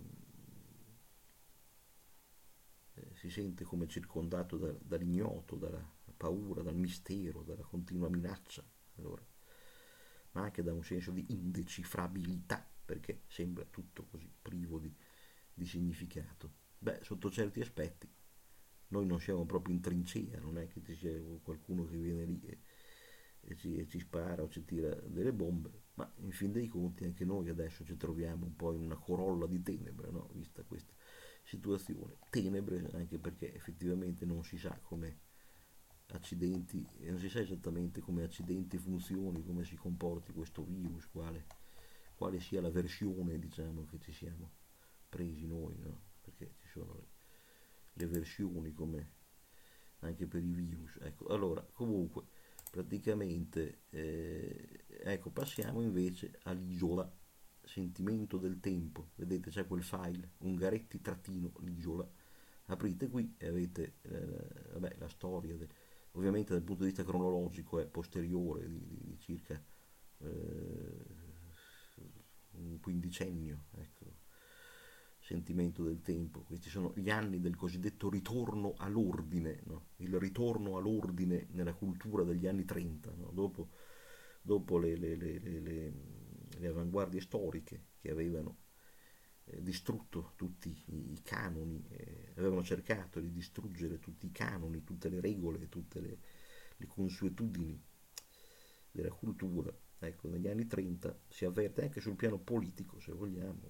Speaker 1: si sente come circondato dall'ignoto, dalla paura, dal mistero, dalla continua minaccia, allora, ma anche da un senso di indecifrabilità, perché sembra tutto così privo di significato. Beh, sotto certi aspetti noi non siamo proprio in trincea, non è che ci sia qualcuno che viene lì e ci spara o ci tira delle bombe, ma in fin dei conti anche noi adesso ci troviamo un po' in una corolla di tenebre, no? Vista questa situazione. Tenebre anche perché effettivamente non si sa come accidenti, e non si sa esattamente come accidenti funzioni, come si comporti questo virus, quale sia la versione, diciamo, che ci siamo presi noi, no? Perché ci sono le versioni come anche per i virus. Ecco, allora, comunque, praticamente, ecco, passiamo invece all'isola, sentimento del tempo. Vedete, c'è quel file, Ungaretti-l'isola. Aprite qui e avete vabbè, la storia, ovviamente dal punto di vista cronologico è posteriore di circa eh, un quindicennio, ecco, sentimento del tempo. Questi sono gli anni del cosiddetto ritorno all'ordine, no? Il ritorno all'ordine nella cultura degli anni 30, no? Dopo le avanguardie storiche che avevano distrutto tutti i canoni, avevano cercato di distruggere tutti i canoni, tutte le regole, tutte le consuetudini della cultura. Ecco, negli anni 30 si avverte anche sul piano politico, se vogliamo,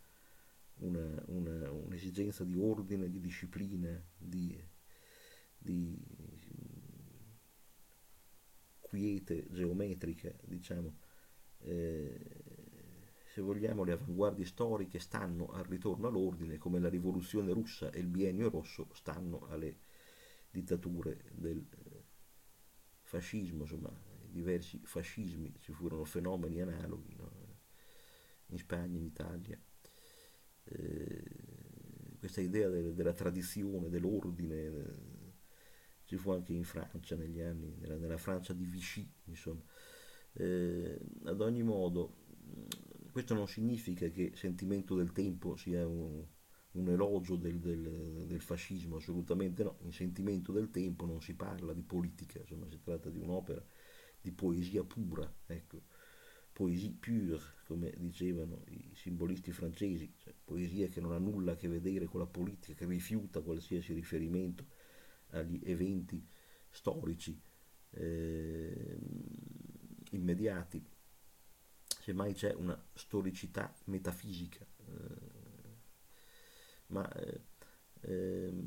Speaker 1: un'esigenza di ordine, di disciplina, di quiete geometrica, diciamo. Eh, Se vogliamo, le avanguardie storiche stanno al ritorno all'ordine, come la rivoluzione russa e il biennio rosso stanno alle dittature del fascismo, insomma, diversi fascismi, ci furono fenomeni analoghi, no? In Spagna, in Italia. Eh, Questa idea della tradizione, dell'ordine, ci fu anche in Francia negli anni, nella Francia di Vichy, insomma. Ad ogni modo, questo non significa che Sentimento del tempo sia un elogio del fascismo, assolutamente no. In Sentimento del tempo non si parla di politica, insomma, si tratta di un'opera di poesia pura, ecco, poésie pure, come dicevano i simbolisti francesi, cioè poesia che non ha nulla a che vedere con la politica, che rifiuta qualsiasi riferimento agli eventi storici eh, immediati. Semmai c'è una storicità metafisica, ma ehm,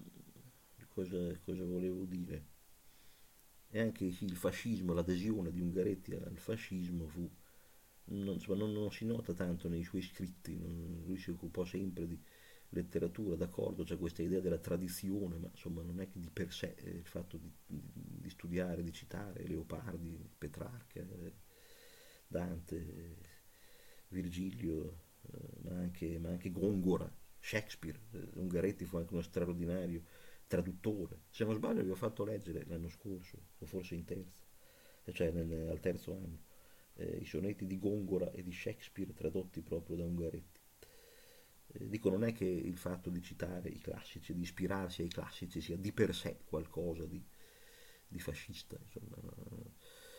Speaker 1: cosa volevo dire? E anche sì, il fascismo, l'adesione di Ungaretti al fascismo fu, non, insomma, non si nota tanto nei suoi scritti, lui si occupò sempre di letteratura, d'accordo, c'è questa idea della tradizione, ma insomma non è che di per sé il fatto di studiare, di citare Leopardi, Petrarca, Dante, Virgilio, ma anche Gongora, Shakespeare, Ungaretti fu anche uno straordinario traduttore. Se non sbaglio vi ho fatto leggere l'anno scorso, o forse in terza, cioè al terzo anno, i sonetti di Gongora e di Shakespeare tradotti proprio da Ungaretti. Dico, non è che il fatto di citare i classici, di ispirarsi ai classici sia di per sé qualcosa di fascista, insomma. No?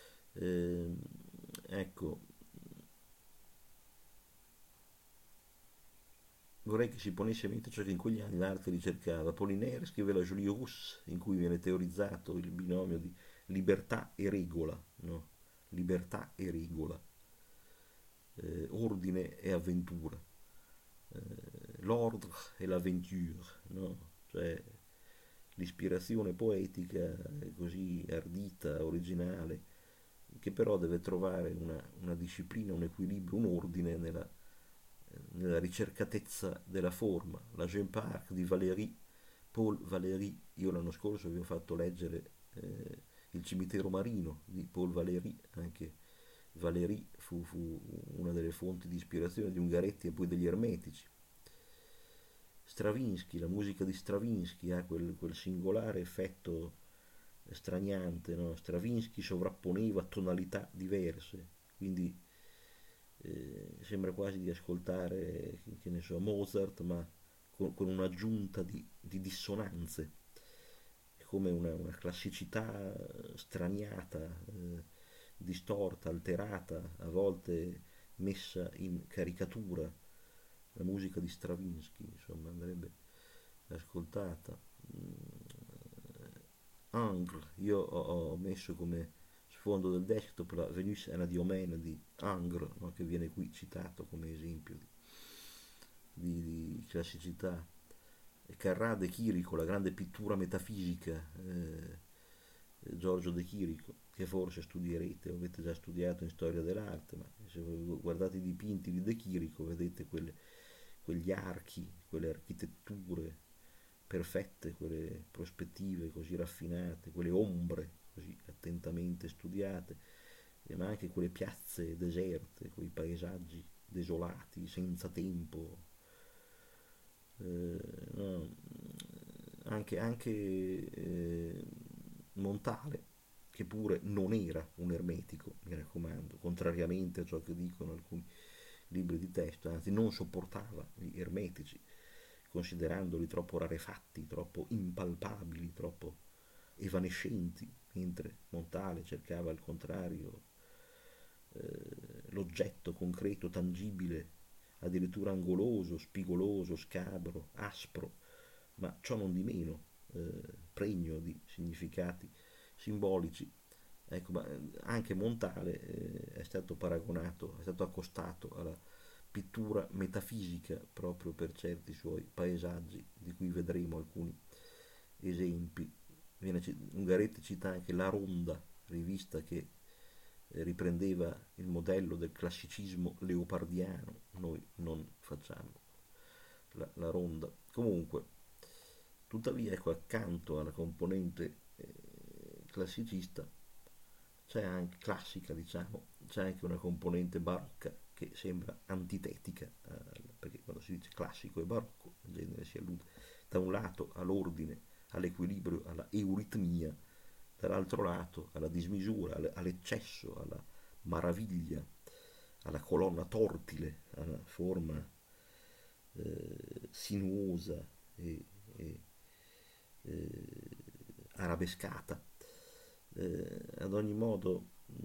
Speaker 1: Ecco, vorrei che si ponesse in mente ciò che in quegli anni l'arte ricercava. Apollinaire scrive la Jolie Rousse, in cui viene teorizzato il binomio di libertà e regola, no? Libertà e regola, ordine e avventura, l'ordre e l'aventure, no? Cioè l'ispirazione poetica è così ardita, originale, che però deve trovare una disciplina, un equilibrio, un ordine nella ricercatezza della forma. La Jeune Parc di Valéry, Paul Valéry, io l'anno scorso vi ho fatto leggere Il cimitero marino di Paul Valéry, anche Valéry fu una delle fonti di ispirazione di Ungaretti e poi degli Ermetici. Stravinsky, la musica di Stravinsky ha quel singolare effetto straniante, no? Stravinsky sovrapponeva tonalità diverse, quindi sembra quasi di ascoltare, che ne so, Mozart, ma con un'aggiunta di dissonanze, come una classicità straniata, distorta, alterata, a volte messa in caricatura. La musica di Stravinsky, insomma, andrebbe ascoltata. Angles, io ho messo come sfondo del desktop la Venus Anadyomene di Ingres, no? Che viene qui citato come esempio di classicità. Carrà de Chirico, la grande pittura metafisica, Giorgio de Chirico, che forse studierete o avete già studiato in storia dell'arte, ma se guardate i dipinti di de Chirico vedete quegli archi, quelle architetture perfette, quelle prospettive così raffinate, quelle ombre così attentamente studiate, ma anche quelle piazze deserte, quei paesaggi desolati, senza tempo, no, anche Montale, che pure non era un ermetico, mi raccomando, contrariamente a ciò che dicono alcuni libri di testo, anzi non sopportava gli ermetici, considerandoli troppo rarefatti, troppo impalpabili, troppo evanescenti, mentre Montale cercava al contrario l'oggetto concreto, tangibile, addirittura angoloso, spigoloso, scabro, aspro, ma ciò non di meno pregno di significati simbolici. Ecco, ma anche Montale è stato paragonato, è stato accostato alla pittura metafisica proprio per certi suoi paesaggi, di cui vedremo alcuni esempi. Ungaretti cita anche La Ronda, rivista che riprendeva il modello del classicismo leopardiano, noi non facciamo la ronda. Comunque, tuttavia, ecco, accanto alla componente classicista c'è anche classica, diciamo, c'è anche una componente barocca che sembra antitetica, perché quando si dice classico e barocco, in genere si allude da un lato all'ordine, all'equilibrio, alla euritmia, dall'altro lato alla dismisura, all'eccesso, alla maraviglia, alla colonna tortile, alla forma sinuosa e arabescata. Ad ogni modo,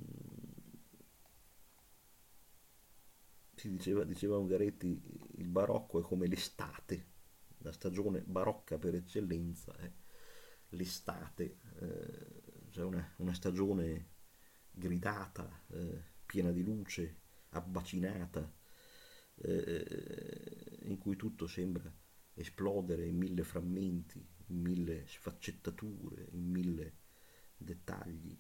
Speaker 1: diceva Ungaretti, il barocco è come l'estate, la stagione barocca per eccellenza è l'estate, cioè una stagione gridata, piena di luce, abbacinata, in cui tutto sembra esplodere in mille frammenti, in mille sfaccettature, in mille dettagli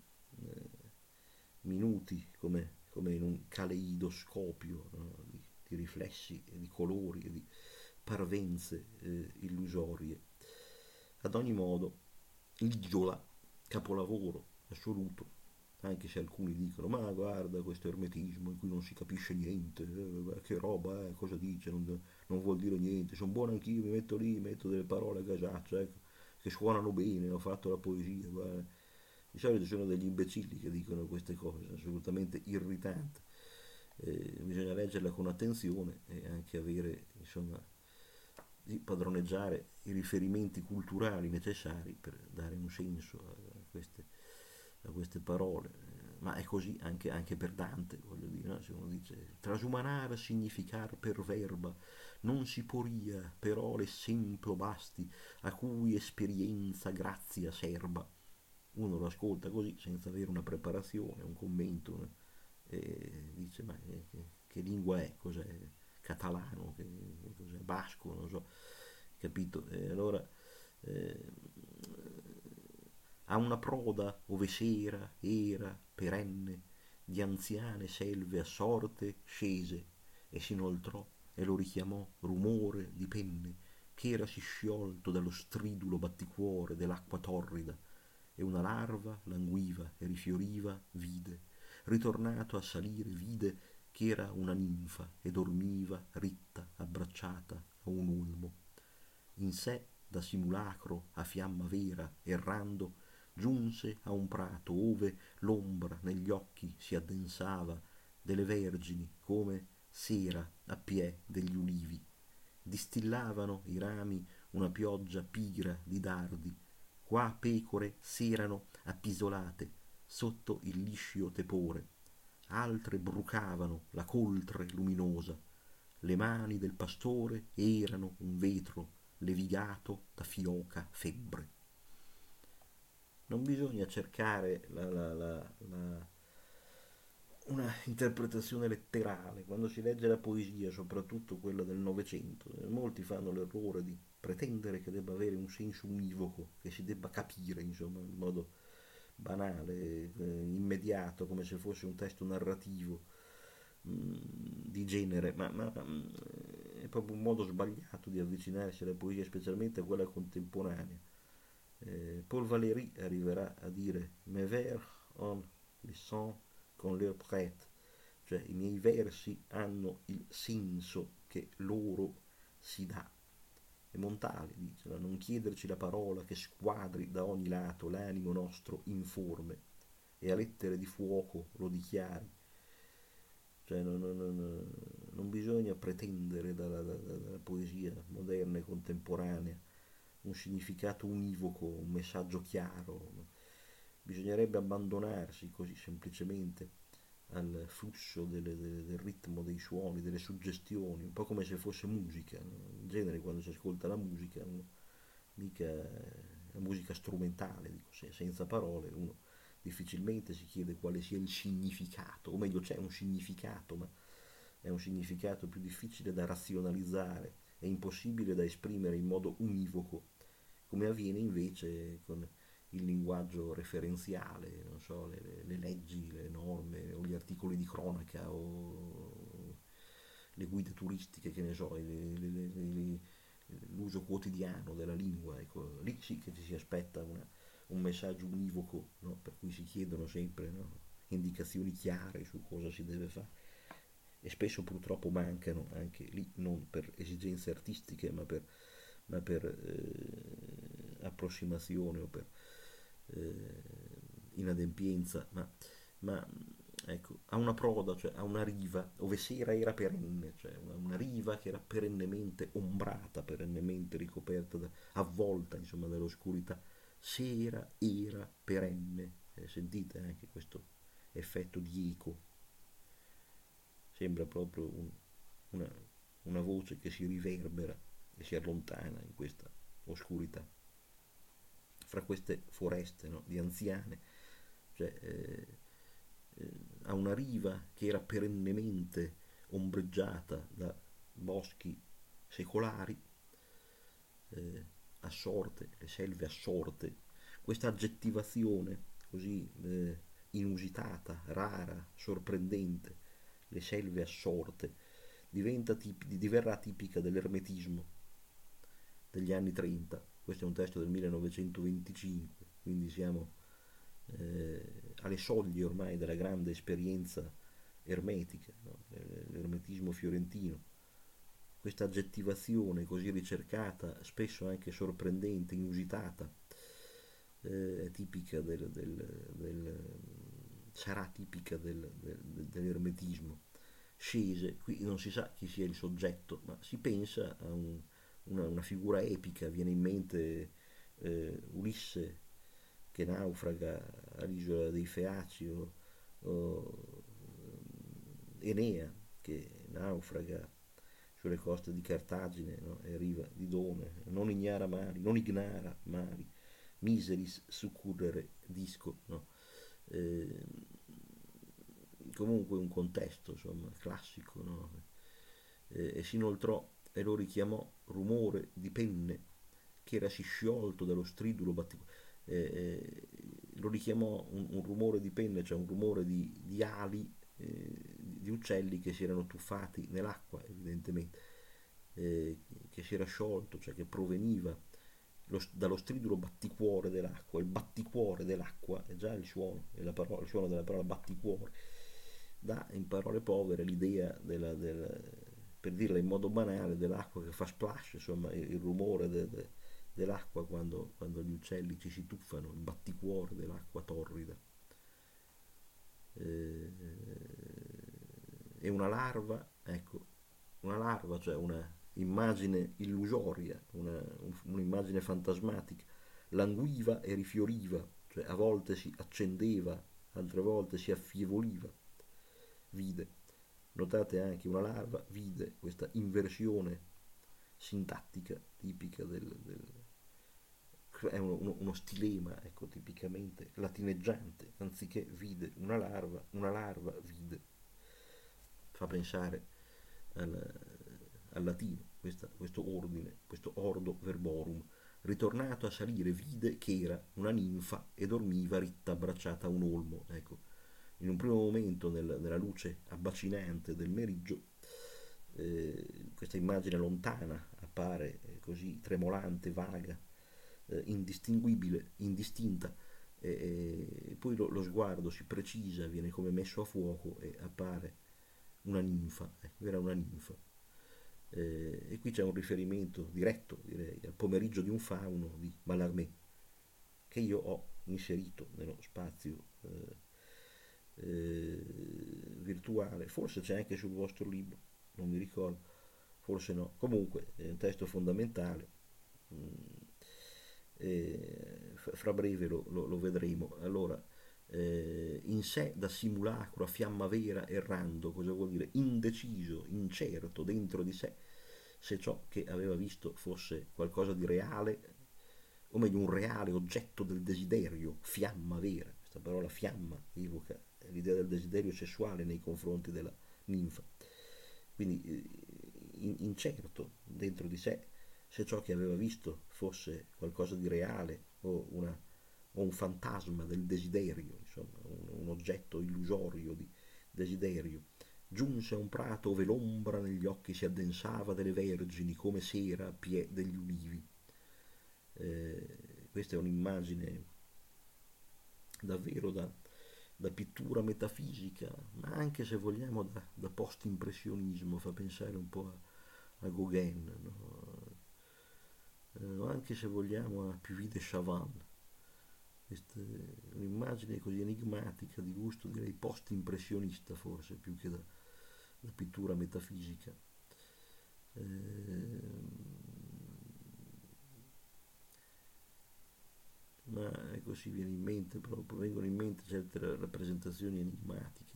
Speaker 1: minuti come in un caleidoscopio, no? di riflessi e di colori e di parvenze illusorie. Ad ogni modo, Liggiola, capolavoro assoluto, anche se alcuni dicono ma guarda questo ermetismo in cui non si capisce niente, che roba, cosa dice, non vuol dire niente, sono buono anch'io, mi metto lì, metto delle parole a casaccio, che suonano bene, ho fatto la poesia, guarda. Di solito sono degli imbecilli che dicono queste cose, assolutamente irritanti. Bisogna leggerla con attenzione e anche avere, insomma, di padroneggiare i riferimenti culturali necessari per dare un senso a queste parole. Ma è così anche per Dante, voglio dire, no? Se uno dice trasumanar significar per verba, non si poria, però l'esempio basti, a cui esperienza grazia serba. Uno lo ascolta così senza avere una preparazione, un commento, no? E dice ma che lingua è? Cos'è? Catalano? Cos'è? Basco? Non so, capito? E allora eh, ha una proda ove sera, era, perenne, di anziane selve assorte, scese e s'inoltrò e lo richiamò rumore di penne che erasi sciolto dallo stridulo batticuore dell'acqua torrida, e una larva languiva e rifioriva, vide, ritornato a salire, vide che era una ninfa e dormiva ritta, abbracciata a un ulmo. In sé, da simulacro a fiamma vera, errando, giunse a un prato ove l'ombra negli occhi si addensava delle vergini come sera a piè degli ulivi. Distillavano i rami una pioggia pigra di dardi. Qua pecore s'erano appisolate sotto il liscio tepore, altre brucavano la coltre luminosa. Le mani del pastore erano un vetro levigato da fioca febbre. Non bisogna cercare una interpretazione letterale quando si legge la poesia, soprattutto quella del Novecento. Molti fanno l'errore di pretendere che debba avere un senso univoco, che si debba capire, insomma, in modo banale, immediato, come se fosse un testo narrativo di genere, ma è proprio un modo sbagliato di avvicinarsi alla poesia, specialmente a quella contemporanea. Paul Valéry arriverà a dire mes vers ont le sens qu'on leur prête, cioè i miei versi hanno il senso che loro si dà. E Montale dice, non chiederci la parola che squadri da ogni lato l'animo nostro informe. e a lettere di fuoco lo dichiari. Cioè non bisogna pretendere dalla poesia moderna e contemporanea un significato univoco, un messaggio chiaro. Bisognerebbe abbandonarsi così semplicemente al flusso del ritmo dei suoni, delle suggestioni, un po' come se fosse musica, no? In genere quando si ascolta la musica, mica la musica strumentale, dico, senza parole, uno difficilmente si chiede quale sia il significato, o meglio c'è un significato, ma è un significato più difficile da razionalizzare, è impossibile da esprimere in modo univoco, come avviene invece con il linguaggio referenziale, non so, le leggi, le norme o gli articoli di cronaca o le guide turistiche, che ne so, l'uso quotidiano della lingua, ecco, lì sì che ci si aspetta un messaggio univoco, no? Per cui si chiedono sempre, no? Indicazioni chiare su cosa si deve fare e spesso purtroppo mancano anche lì, non per esigenze artistiche ma per approssimazione o per inadempienza, ma ecco, a una proda, cioè a una riva, dove sera era perenne, cioè una riva che era perennemente ombrata, perennemente ricoperta, avvolta insomma dall'oscurità. Sera era perenne. Sentite anche questo effetto di eco, sembra proprio una, una voce che si riverbera e si allontana in questa oscurità, fra queste foreste, no, di anziane, cioè a una riva che era perennemente ombreggiata da boschi secolari, assorte, le selve assorte, questa aggettivazione così inusitata, rara, sorprendente, le selve assorte, diverrà tipica dell'ermetismo degli anni 30. Questo è un testo del 1925, quindi siamo alle soglie ormai della grande esperienza ermetica, no? L'ermetismo fiorentino. Questa aggettivazione così ricercata, spesso anche sorprendente, inusitata, è tipica sarà tipica dell'ermetismo. Scese, qui non si sa chi sia il soggetto, ma si pensa a una figura epica, viene in mente Ulisse che naufraga all'isola dei Feaci o Enea che naufraga sulle coste di Cartagine, no? E arriva di Done, non ignara mari, miseris succurrere disco, no? Eh, comunque un contesto insomma classico, no? E si inoltrò e lo richiamò rumore di penne che era si sciolto dallo stridulo battico. Lo richiamò un rumore di penne, cioè un rumore di ali di uccelli che si erano tuffati nell'acqua evidentemente, che si era sciolto, cioè che proveniva dallo stridulo batticuore dell'acqua. Il batticuore dell'acqua è già il suono, il suono della parola batticuore dà in parole povere l'idea per dirla in modo banale, dell'acqua che fa splash, insomma il rumore dell'acqua quando gli uccelli ci si tuffano, il batticuore dell'acqua torrida. E una larva, ecco, una larva, cioè una immagine illusoria, un'immagine fantasmatica, languiva e rifioriva, cioè a volte si accendeva, altre volte si affievoliva, vide. Notate anche una larva, vide questa inversione sintattica tipica è uno stilema, ecco, tipicamente latineggiante, anziché vide una larva vide, fa pensare al latino, questo ordine, questo ordo verborum, ritornato a salire vide che era una ninfa e dormiva ritta abbracciata a un olmo, ecco. In un primo momento nella luce abbacinante del meriggio questa immagine lontana appare così tremolante, vaga, indistinguibile, indistinta, e poi lo sguardo si precisa, viene come messo a fuoco e appare una ninfa, era una ninfa. E qui c'è un riferimento diretto, direi, al pomeriggio di un fauno di Mallarmé, che io ho inserito nello spazio virtuale, forse c'è anche sul vostro libro, non mi ricordo, forse no, comunque è un testo fondamentale. Mm, fra breve lo vedremo. Allora, in sé da simulacro a fiamma vera errando, cosa vuol dire? Indeciso, incerto dentro di sé se ciò che aveva visto fosse qualcosa di reale, o meglio un reale oggetto del desiderio, fiamma vera. Questa parola fiamma evoca l'idea del desiderio sessuale nei confronti della ninfa. Quindi incerto dentro di sé se ciò che aveva visto fosse qualcosa di reale o un fantasma del desiderio, insomma, un oggetto illusorio di desiderio. Giunse a un prato ove l'ombra negli occhi si addensava delle vergini come sera a piè degli ulivi. Questa è un'immagine davvero da pittura metafisica, ma anche se vogliamo da post-impressionismo, fa pensare un po' a Gauguin, no? Anche se vogliamo a Puvis de Chavannes. Questa è un'immagine così enigmatica, di gusto direi post-impressionista forse, più che da pittura metafisica. Ma così viene in mente proprio, vengono in mente certe rappresentazioni enigmatiche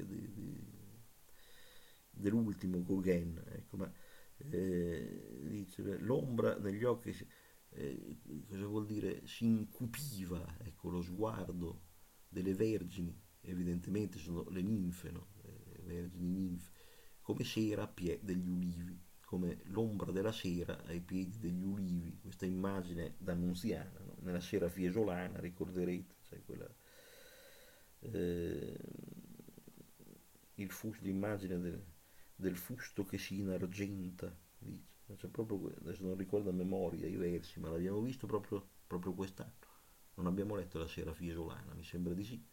Speaker 1: dell'ultimo Gauguin, ecco, ma dice, l'ombra negli occhi, cosa vuol dire? Si incupiva, ecco, lo sguardo delle vergini, evidentemente sono le ninfe, no? Vergini ninfe, come sera a piè degli ulivi, come l'ombra della sera ai piedi degli ulivi, questa immagine d'annunziana, no? Nella sera fiesolana, ricorderete, cioè quella, eh, l'immagine del fusto che si inargenta, dice. C'è proprio, adesso non ricordo a memoria i versi, ma l'abbiamo visto proprio quest'anno. Non abbiamo letto la sera fiesolana, mi sembra di sì.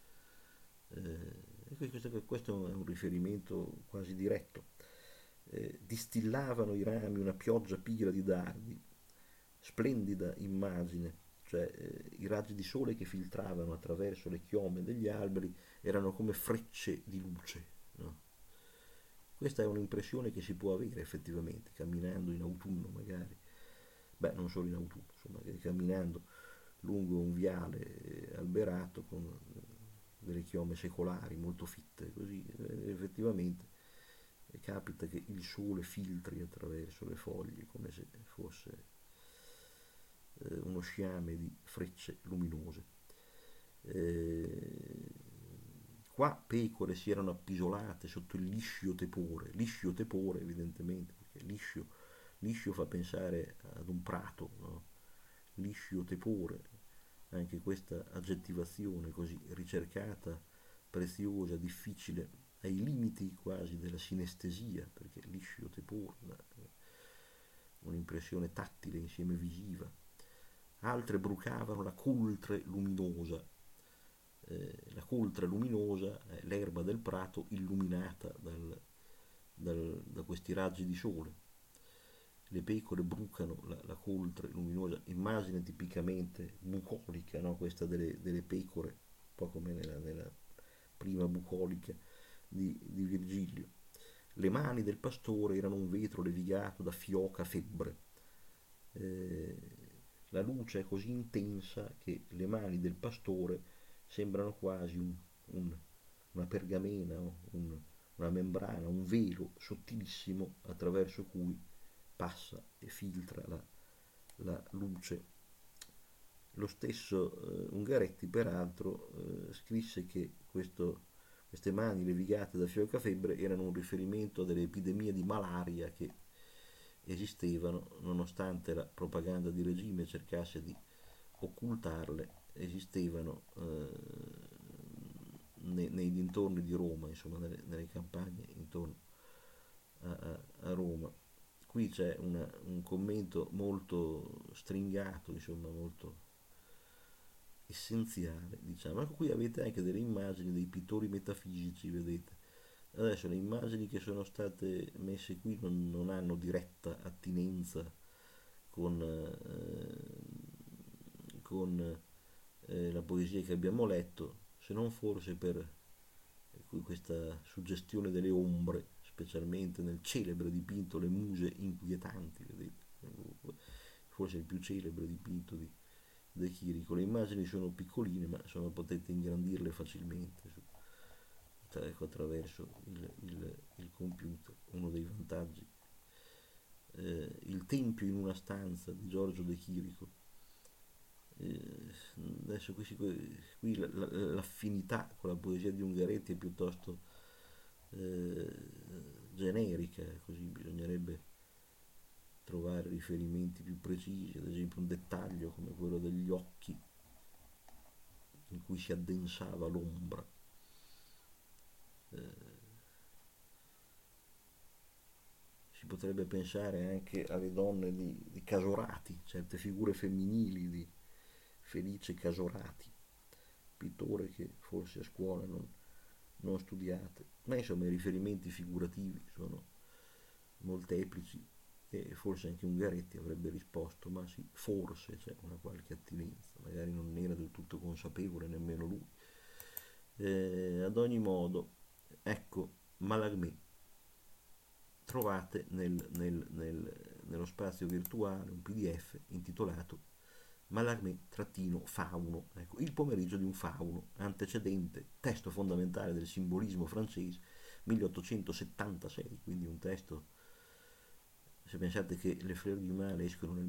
Speaker 1: Questo è un riferimento quasi diretto. Distillavano i rami una pioggia pigra di dardi, splendida immagine, cioè i raggi di sole che filtravano attraverso le chiome degli alberi erano come frecce di luce, no? Questa è un'impressione che si può avere effettivamente camminando in autunno magari, beh non solo in autunno, insomma, camminando lungo un viale alberato con delle chiome secolari molto fitte, così effettivamente capita che il sole filtri attraverso le foglie come se fosse uno sciame di frecce luminose. Eh, Qua pecore si erano appisolate sotto il liscio tepore evidentemente, perché liscio fa pensare ad un prato, no? Liscio tepore, anche questa aggettivazione così ricercata, preziosa, difficile, ai limiti quasi della sinestesia, perché liscio tepore, un'impressione tattile insieme visiva. Altre brucavano la coltre luminosa è l'erba del prato illuminata da questi raggi di sole. Le pecore brucano la coltre luminosa, immagine tipicamente bucolica, no? Questa delle pecore, un po' come nella prima bucolica di Virgilio. Le mani del pastore erano un vetro levigato da fioca febbre. Eh, la luce è così intensa che le mani del pastore sembrano quasi una pergamena, una membrana, un velo sottilissimo attraverso cui passa e filtra la luce. Lo stesso Ungaretti, peraltro, scrisse che queste mani levigate da fioca febbre erano un riferimento a delle epidemie di malaria che esistevano, nonostante la propaganda di regime cercasse di occultarle, esistevano nei dintorni di Roma, insomma nelle campagne intorno a Roma. Qui c'è un commento molto stringato, insomma molto essenziale, diciamo. Ecco, qui avete anche delle immagini dei pittori metafisici, vedete. Adesso le immagini che sono state messe qui non hanno diretta attinenza con la poesia che abbiamo letto, se non forse per questa suggestione delle ombre, specialmente nel celebre dipinto Le Muse Inquietanti, vedete? Forse il più celebre dipinto di De Chirico. Le immagini sono piccoline, ma insomma potete ingrandirle facilmente ecco, attraverso il computer. Uno dei vantaggi. Il Tempio in una stanza di Giorgio De Chirico. Adesso qui l'affinità con la poesia di Ungaretti è piuttosto eh, generica, così bisognerebbe trovare riferimenti più precisi, ad esempio un dettaglio come quello degli occhi in cui si addensava l'ombra. Si potrebbe pensare anche alle donne di Casorati, certe figure femminili di Felice Casorati, pittore che forse a scuola non studiate, ma insomma i riferimenti figurativi sono molteplici e forse anche Ungaretti avrebbe risposto, ma sì, forse c'è una qualche attinenza, magari non era del tutto consapevole nemmeno lui. Ad ogni modo, ecco, Mallarmé, trovate nello spazio virtuale un PDF intitolato Mallarmé-Fauno, ecco, il pomeriggio di un fauno, antecedente, testo fondamentale del simbolismo francese, 1876, quindi un testo, se pensate che le Fleurs du Mal escono nel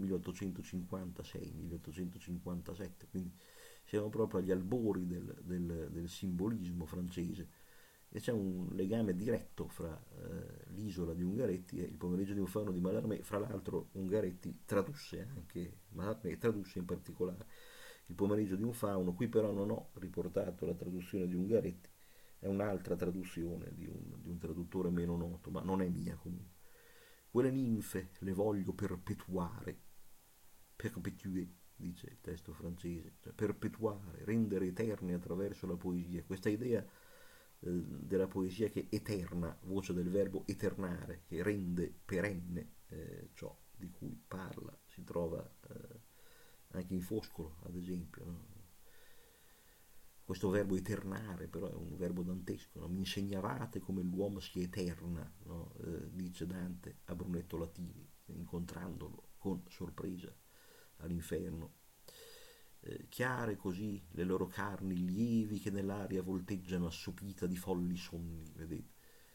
Speaker 1: 1856-1857, quindi siamo proprio agli albori del simbolismo francese, e c'è un legame diretto fra l'isola di Ungaretti e il pomeriggio di un fauno di Mallarmé. Fra l'altro Ungaretti tradusse anche, Mallarmé tradusse in particolare il pomeriggio di un fauno. Qui però non ho riportato la traduzione di Ungaretti, è un'altra traduzione di un traduttore meno noto, ma non è mia comunque. Quelle ninfe le voglio perpetuare, perpetuer, dice il testo francese, cioè perpetuare, rendere eterne attraverso la poesia. Questa idea della poesia che eterna, voce del verbo eternare, che rende perenne ciò di cui parla, si trova anche in Foscolo, ad esempio. No? Questo verbo eternare però è un verbo dantesco, no? Mi insegnavate come l'uomo si eterna, no? Dice Dante a Brunetto Latini, incontrandolo con sorpresa all'inferno. Chiare così le loro carni lievi che nell'aria volteggiano assopita di folli sonni, vedete?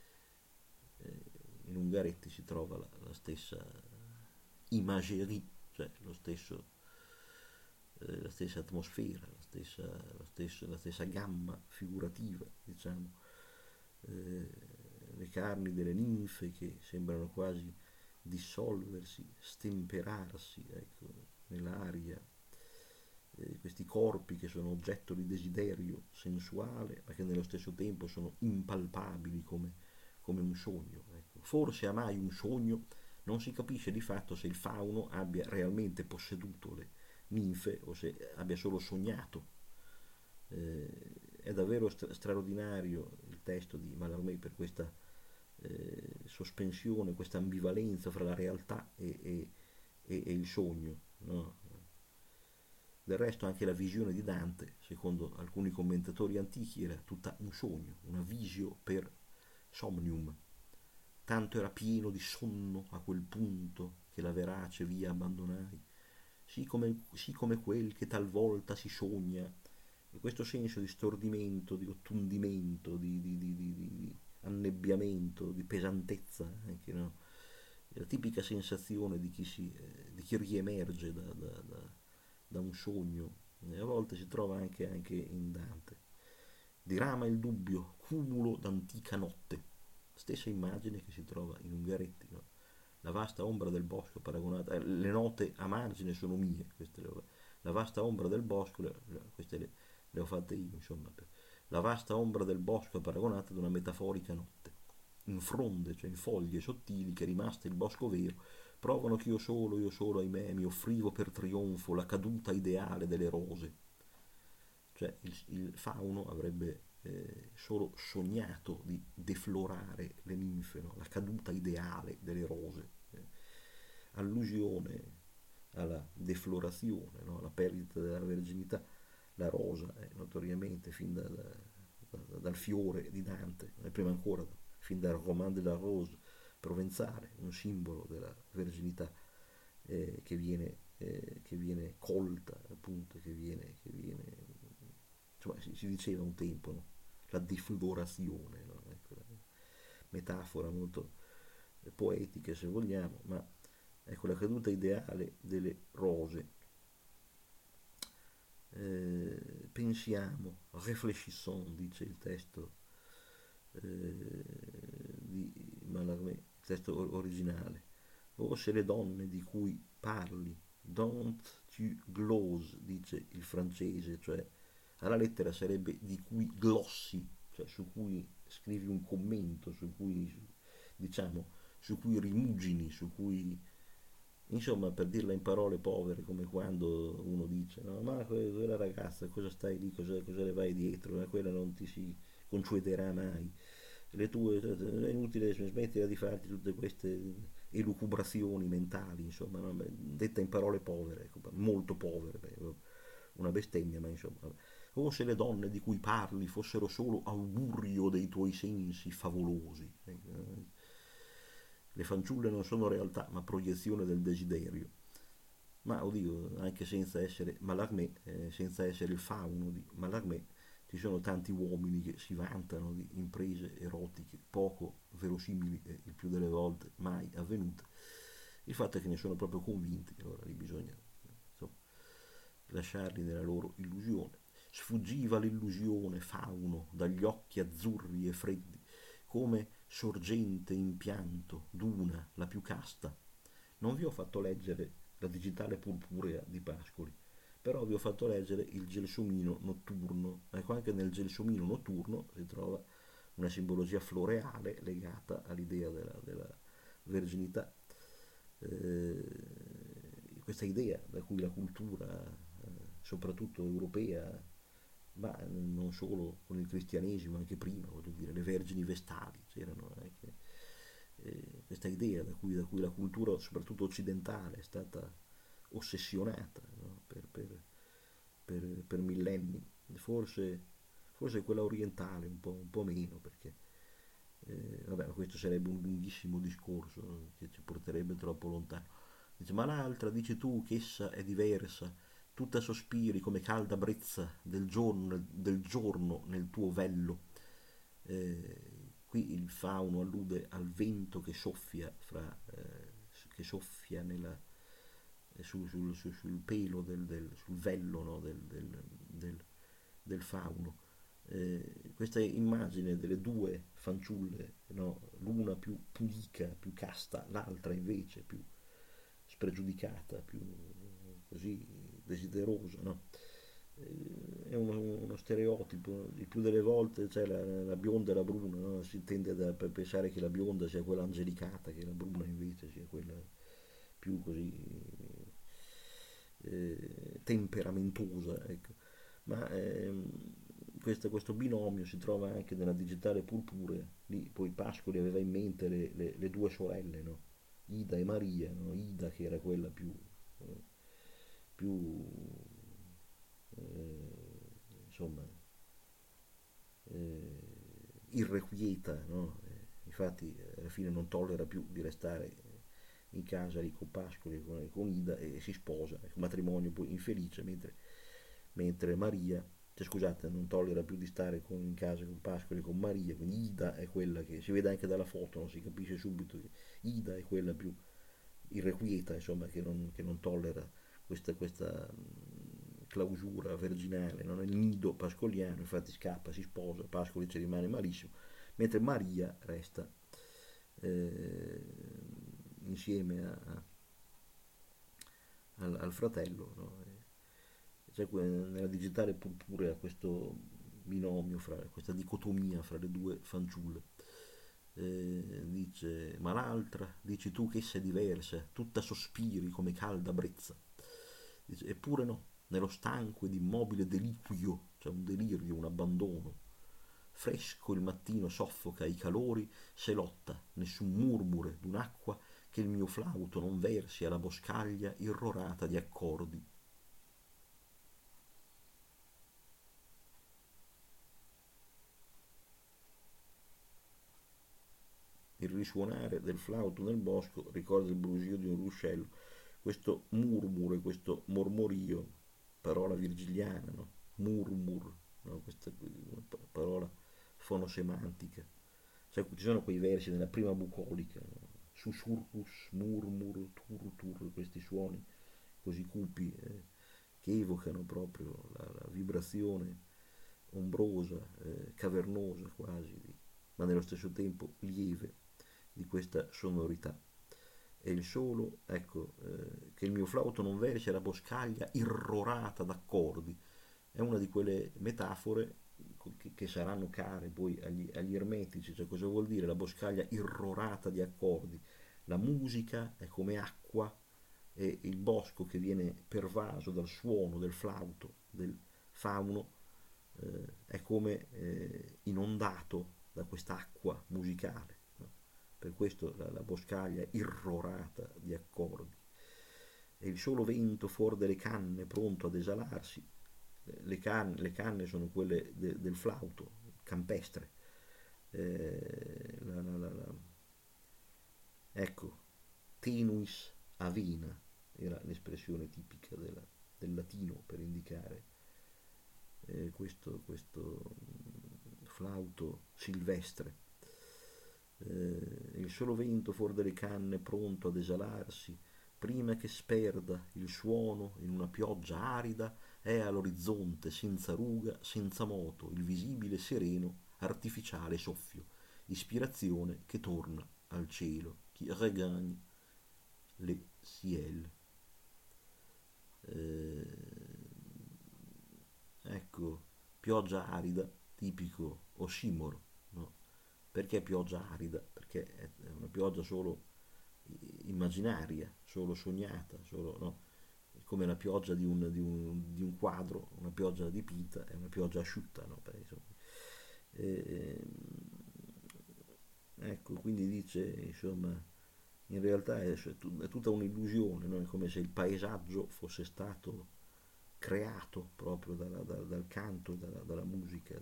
Speaker 1: In Ungaretti si trova la stessa imagerie, cioè la stessa atmosfera, la stessa gamma figurativa, diciamo. Le carni delle ninfe che sembrano quasi dissolversi, stemperarsi, ecco, nell'aria, questi corpi che sono oggetto di desiderio sensuale, ma che nello stesso tempo sono impalpabili come un sogno. Ecco. Forse a mai un sogno non si capisce di fatto se il fauno abbia realmente posseduto le ninfe o se abbia solo sognato. È davvero straordinario il testo di Mallarmé per questa sospensione, questa ambivalenza fra la realtà e il sogno. No? Del resto anche la visione di Dante, secondo alcuni commentatori antichi, era tutta un sogno, una visio per somnium. Tanto era pieno di sonno a quel punto che la verace via abbandonai, sì come quel che talvolta si sogna. E questo senso di stordimento, di ottundimento, di annebbiamento, di pesantezza, anche, no? È la tipica sensazione di chi riemerge da un sogno, e a volte si trova anche in Dante. Dirama il dubbio, cumulo d'antica notte, stessa immagine che si trova in Ungaretti, no? La vasta ombra del bosco paragonata, le note a margine sono mie, la vasta ombra del bosco, queste le ho fatte io, insomma, la vasta ombra del bosco è paragonata ad una metaforica notte. In fronde, cioè in foglie sottili, che è rimasto il bosco vero, provano che io solo, ahimè, mi offrivo per trionfo la caduta ideale delle rose. Cioè il fauno avrebbe solo sognato di deflorare le ninfe, no? La caduta ideale delle rose, allusione alla deflorazione, no? Alla perdita della verginità. La rosa è notoriamente fin dal fiore di Dante, e prima ancora fin dal Roman de la Rose provenzale, un simbolo della verginità che viene colta, appunto, insomma, si diceva un tempo, no? La deflorazione, no? Ecco, metafora molto poetica se vogliamo, ma ecco la caduta ideale delle rose. Pensiamo, réfléchissons, dice il testo di Mallarmé, il testo originale. O se le donne di cui parli, don't tu glose, dice il francese, cioè alla lettera sarebbe di cui glossi, cioè su cui scrivi un commento, su cui diciamo, su cui rimugini, su cui insomma, per dirla in parole povere, come quando uno dice, no, ma quella ragazza, cosa stai lì, cosa le vai dietro, quella non ti si consuederà mai. Le tue, è inutile, smettila di farti tutte queste elucubrazioni mentali, insomma, no? Detta in parole povere, ecco, molto povere, una bestemmia, ma insomma. O se le donne di cui parli fossero solo augurio dei tuoi sensi favolosi. Le fanciulle non sono realtà, ma proiezione del desiderio. Ma oddio, anche senza essere Mallarmé, senza essere il fauno di Mallarmé, ci sono tanti uomini che si vantano di imprese erotiche poco verosimili e il più delle volte mai avvenute. Il fatto è che ne sono proprio convinti, allora lì bisogna insomma, lasciarli nella loro illusione. Sfuggiva l'illusione, fauno, dagli occhi azzurri e freddi, come sorgente in pianto d'una, la più casta. Non vi ho fatto leggere la digitale purpurea di Pascoli, però vi ho fatto leggere il gelsomino notturno. Ecco, anche nel gelsomino notturno si trova una simbologia floreale legata all'idea della verginità. Questa idea da cui la cultura, soprattutto europea, ma non solo con il cristianesimo, anche prima, voglio dire, le vergini vestali c'erano anche. Questa idea da cui la cultura, soprattutto occidentale, è stata ossessionata, no? Per millenni, forse, forse quella orientale un po' meno, perché vabbè, questo sarebbe un lunghissimo discorso, no? Che ci porterebbe troppo lontano. Dice, ma l'altra, dici tu, che essa è diversa, tutta sospiri come calda brezza del giorno nel tuo vello. Qui il fauno allude al vento che soffia sul pelo, sul vello, no, del fauno. Questa immagine delle due fanciulle, no, l'una più pudica, più casta, l'altra invece più spregiudicata, più così desiderosa, no? È uno stereotipo, il più delle volte c'è la bionda e la bruna, no? Si tende a pensare che la bionda sia quella angelicata, che la bruna invece sia quella più così temperamentosa, ecco. Ma questo binomio si trova anche nella digitale purpurea, lì poi Pascoli aveva in mente le due sorelle, no? Ida e Maria, no? Ida che era quella più insomma irrequieta, no? Infatti alla fine non tollera più di restare in casa lì con Pascoli e con Ida e si sposa, un matrimonio poi infelice, mentre Maria, cioè scusate, non tollera più di stare in casa con Pascoli e con Maria, quindi Ida è quella che si vede anche dalla foto, no? Si capisce subito che Ida è quella più irrequieta, insomma, che non tollera questa clausura virginale, non è il nido pascoliano, infatti scappa, si sposa, Pascoli ci rimane malissimo, mentre Maria resta eh, insieme al fratello, no? C'è nella digitale purpurea questo binomio, questa dicotomia fra le due fanciulle. Dice, ma l'altra, dici tu che essa è diversa, tutta sospiri come calda brezza. Dice, eppure no, nello stanco ed immobile deliquio, cioè un delirio, un abbandono. Fresco il mattino soffoca i calori, se lotta, nessun murmure d'un'acqua che il mio flauto non versi alla boscaglia irrorata di accordi. risuonare del flauto nel bosco ricorda il brusio di un ruscello. Questo murmure, questo mormorio, parola virgiliana, no? Murmur, no? Questa parola fonosemantica. Cioè, ci sono quei versi nella prima bucolica, no? Susurrus, murmur, tur, questi suoni così cupi che evocano proprio la vibrazione ombrosa, cavernosa quasi, ma nello stesso tempo lieve di questa sonorità. E il solo, ecco, che il mio flauto non versa la boscaglia irrorata d'accordi, è una di quelle metafore che saranno care poi agli ermetici. Cioè, cosa vuol dire la boscaglia irrorata di accordi? La musica è come acqua e il bosco che viene pervaso dal suono del flauto, del fauno, è come inondato da quest'acqua musicale, no? Per questo la boscaglia irrorata di accordi. E il solo vento fuori delle canne pronto ad esalarsi, le canne sono quelle del flauto campestre. Ecco, tenuis avena era l'espressione tipica del latino per indicare questo flauto silvestre. Il solo vento fuori dalle canne pronto ad esalarsi, prima che sperda il suono in una pioggia arida, è all'orizzonte senza ruga, senza moto, il visibile sereno, artificiale soffio, ispirazione che torna al cielo, chi regagne le ciel. Ecco, pioggia arida, tipico ossimoro, no? Perché pioggia arida? Perché è una pioggia solo immaginaria, solo sognata, solo, no? Come la pioggia di un quadro, una pioggia dipinta è una pioggia asciutta, no? Eh, ecco, quindi dice, insomma, in realtà è tutta un'illusione, no? È come se il paesaggio fosse stato creato proprio dal canto, dalla musica,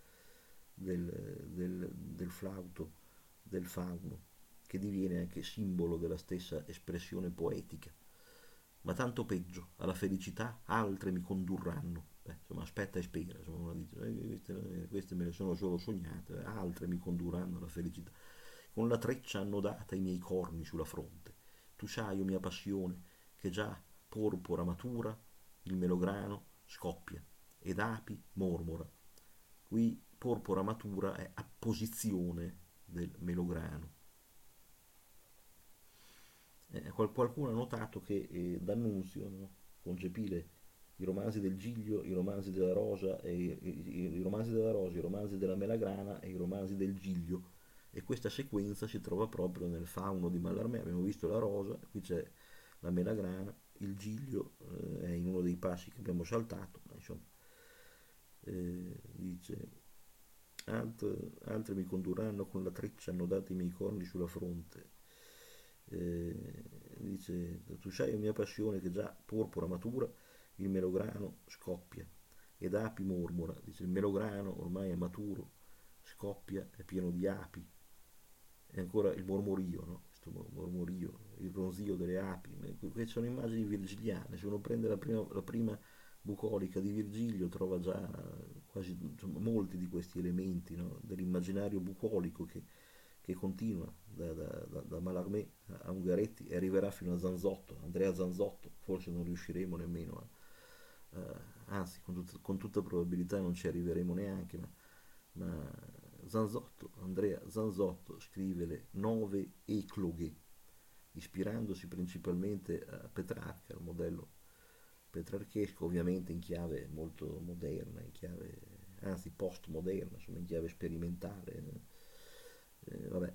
Speaker 1: del flauto, del fauno, che diviene anche simbolo della stessa espressione poetica. Ma tanto peggio, alla felicità altre mi condurranno. Insomma, aspetta e spera, insomma, uno dice, queste me le sono solo sognate, altre mi condurranno alla felicità. Con la treccia annodata i miei corni sulla fronte. Tu sai, o mia passione, che già porpora matura, il melograno scoppia ed api mormora. Qui porpora matura è apposizione del melograno. Qualcuno ha notato che D'Annunzio, no? Concepì i romanzi del Giglio, i romanzi della Rosa, i romanzi della Rosa, i romanzi della Melagrana e i romanzi del Giglio. E questa sequenza si trova proprio nel fauno di Mallarmé. Abbiamo visto la Rosa, qui c'è la Melagrana, il Giglio è in uno dei passi che abbiamo saltato, ma insomma, dice altre mi condurranno con la treccia annodati i miei corni sulla fronte. Dice tu sai la mia passione che già porpora matura, il melograno scoppia ed api mormora. Dice il melograno ormai è maturo, scoppia, è pieno di api, e ancora il mormorio, no? Questo mormorio, il ronzio delle api. Queste sono immagini virgiliane. Se uno prende la prima bucolica di Virgilio trova già quasi, insomma, molti di questi elementi, no? Dell'immaginario bucolico che continua da Mallarmé a Ungaretti e arriverà fino a Zanzotto, Andrea Zanzotto. Forse non riusciremo nemmeno anzi con tutta probabilità non ci arriveremo neanche, ma Andrea Zanzotto scrive le Nove Ecloghe, ispirandosi principalmente a Petrarca, al modello petrarchesco, ovviamente in chiave molto moderna, in chiave, anzi postmoderna, insomma in chiave sperimentale. Vabbè,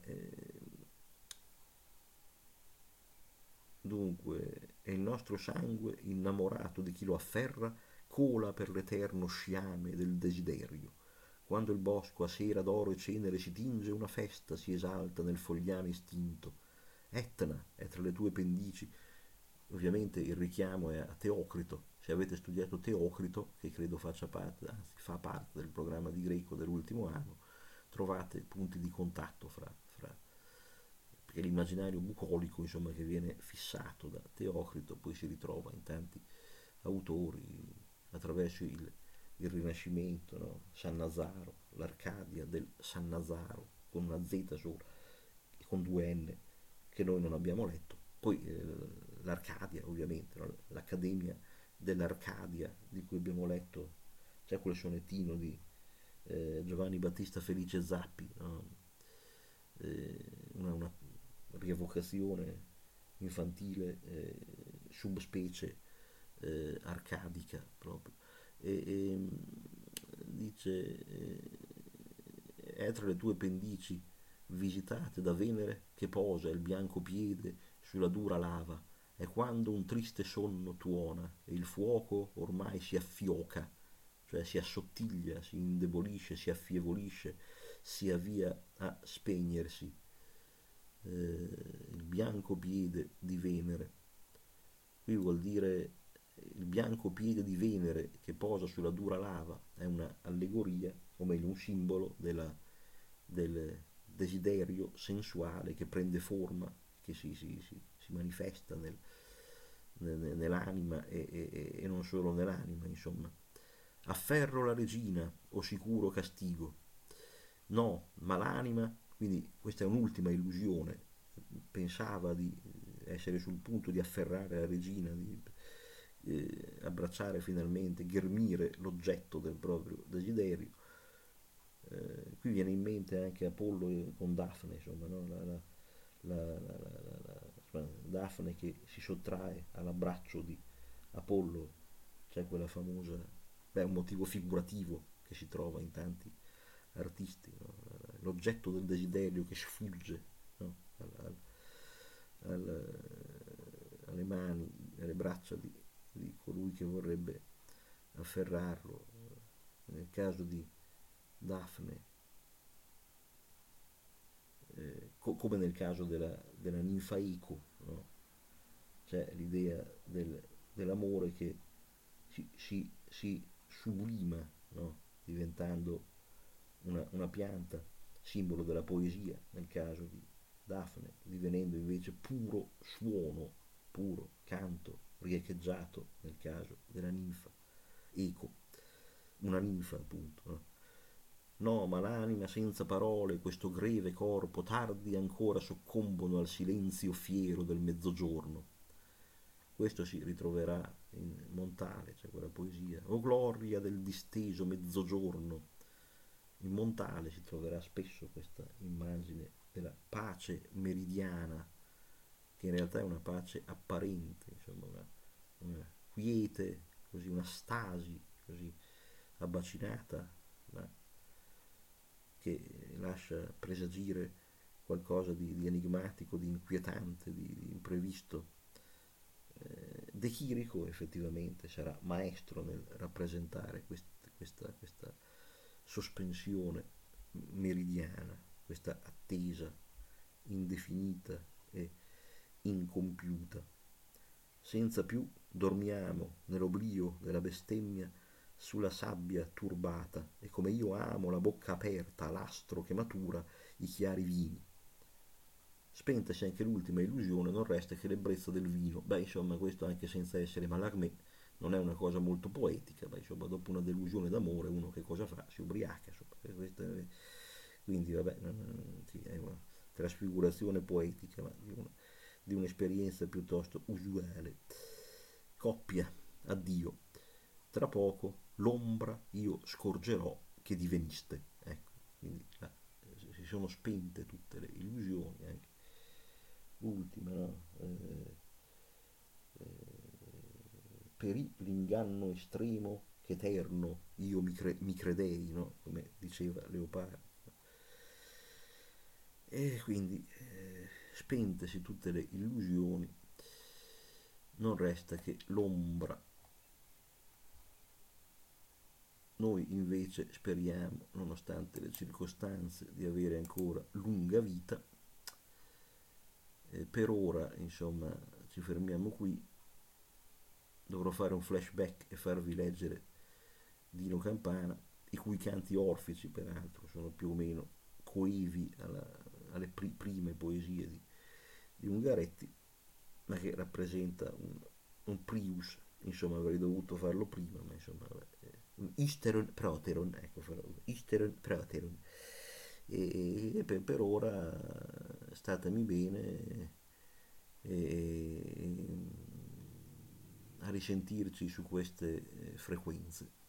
Speaker 1: dunque, è il nostro sangue innamorato di chi lo afferra, cola per l'eterno sciame del desiderio. Quando il bosco a sera d'oro e cenere si tinge, una festa si esalta nel fogliame istinto. Etna è tra le tue pendici. Ovviamente il richiamo è a Teocrito. Se avete studiato Teocrito, che credo faccia parte, anzi fa parte del programma di greco dell'ultimo anno, trovate punti di contatto fra perché l'immaginario bucolico, insomma, che viene fissato da Teocrito, poi si ritrova in tanti autori attraverso il Rinascimento, no? San Nazaro, l'Arcadia del San Nazaro, con una Z sola e con due N, che noi non abbiamo letto. Poi l'Arcadia, ovviamente, no? L'Accademia dell'Arcadia, di cui abbiamo letto, c'è quel sonettino di Giovanni Battista Felice Zappi, no? Una rievocazione infantile, subspecie arcadica proprio. E dice, è tra le tue pendici visitate da Venere che posa il bianco piede sulla dura lava, e quando un triste sonno tuona e il fuoco ormai si affioca, cioè si assottiglia, si indebolisce, si affievolisce, si avvia a spegnersi, il bianco piede di Venere. Qui vuol dire il bianco piede di Venere che posa sulla dura lava, è un'allegoria, o meglio un simbolo del desiderio sensuale che prende forma, che si manifesta nell'anima e non solo nell'anima, insomma. Afferro la regina, o sicuro castigo. No, ma l'anima, quindi questa è un'ultima illusione, pensava di essere sul punto di afferrare la regina, di abbracciare finalmente, ghermire l'oggetto del proprio desiderio. Qui viene in mente anche Apollo con Daphne, insomma, no? Daphne che si sottrae all'abbraccio di Apollo, c'è quella famosa, beh, un motivo figurativo che si trova in tanti artisti, no? L'oggetto del desiderio che sfugge, no? Alle mani, alle braccia di colui che vorrebbe afferrarlo. Nel caso di Daphne, come nel caso della ninfa Ico, no? C'è l'idea dell'amore che si sublima, no? Diventando una pianta, simbolo della poesia nel caso di Daphne, divenendo invece puro suono, puro canto riecheggiato nel caso della ninfa Eco, una ninfa appunto, no? No, ma l'anima senza parole, questo greve corpo, tardi ancora soccombono al silenzio fiero del mezzogiorno. Questo si ritroverà in Montale, c'è quella poesia. O gloria del disteso mezzogiorno. In Montale si troverà spesso questa immagine della pace meridiana, che in realtà è una pace apparente, insomma, una quiete, così, una stasi così abbacinata, ma che lascia presagire qualcosa di enigmatico, di inquietante, di imprevisto. De Chirico effettivamente sarà maestro nel rappresentare questa sospensione meridiana, questa attesa indefinita e incompiuta. Senza più dormiamo nell'oblio della bestemmia sulla sabbia turbata, e come io amo la bocca aperta all'astro che matura i chiari vini. Spentasi anche l'ultima illusione, non resta che l'ebbrezza del vino. Beh, insomma, questo anche senza essere Mallarmé non è una cosa molto poetica. Beh, insomma, dopo una delusione d'amore uno che cosa fa? Si ubriaca, insomma. Quindi, vabbè, sì, è una trasfigurazione poetica, ma di un'esperienza piuttosto usuale. Coppia, addio. Tra poco l'ombra io scorgerò che diveniste. Ecco, quindi si sono spente tutte le illusioni, anche l'ultima, no? Perì l'inganno estremo che eterno io mi credei, no? Come diceva Leopardi. E quindi, spentesi tutte le illusioni, non resta che l'ombra. Noi invece speriamo, nonostante le circostanze, di avere ancora lunga vita. Per ora, insomma, ci fermiamo qui. Dovrò fare un flashback e farvi leggere Dino Campana, i cui canti orfici, peraltro, sono più o meno coevi alle prime poesie di Ungaretti, ma che rappresenta un Prius. Insomma, avrei dovuto farlo prima, ma insomma, vabbè, un Isteron Proteron, ecco, Isteron Proteron. E per ora statemi bene e a risentirci su queste frequenze.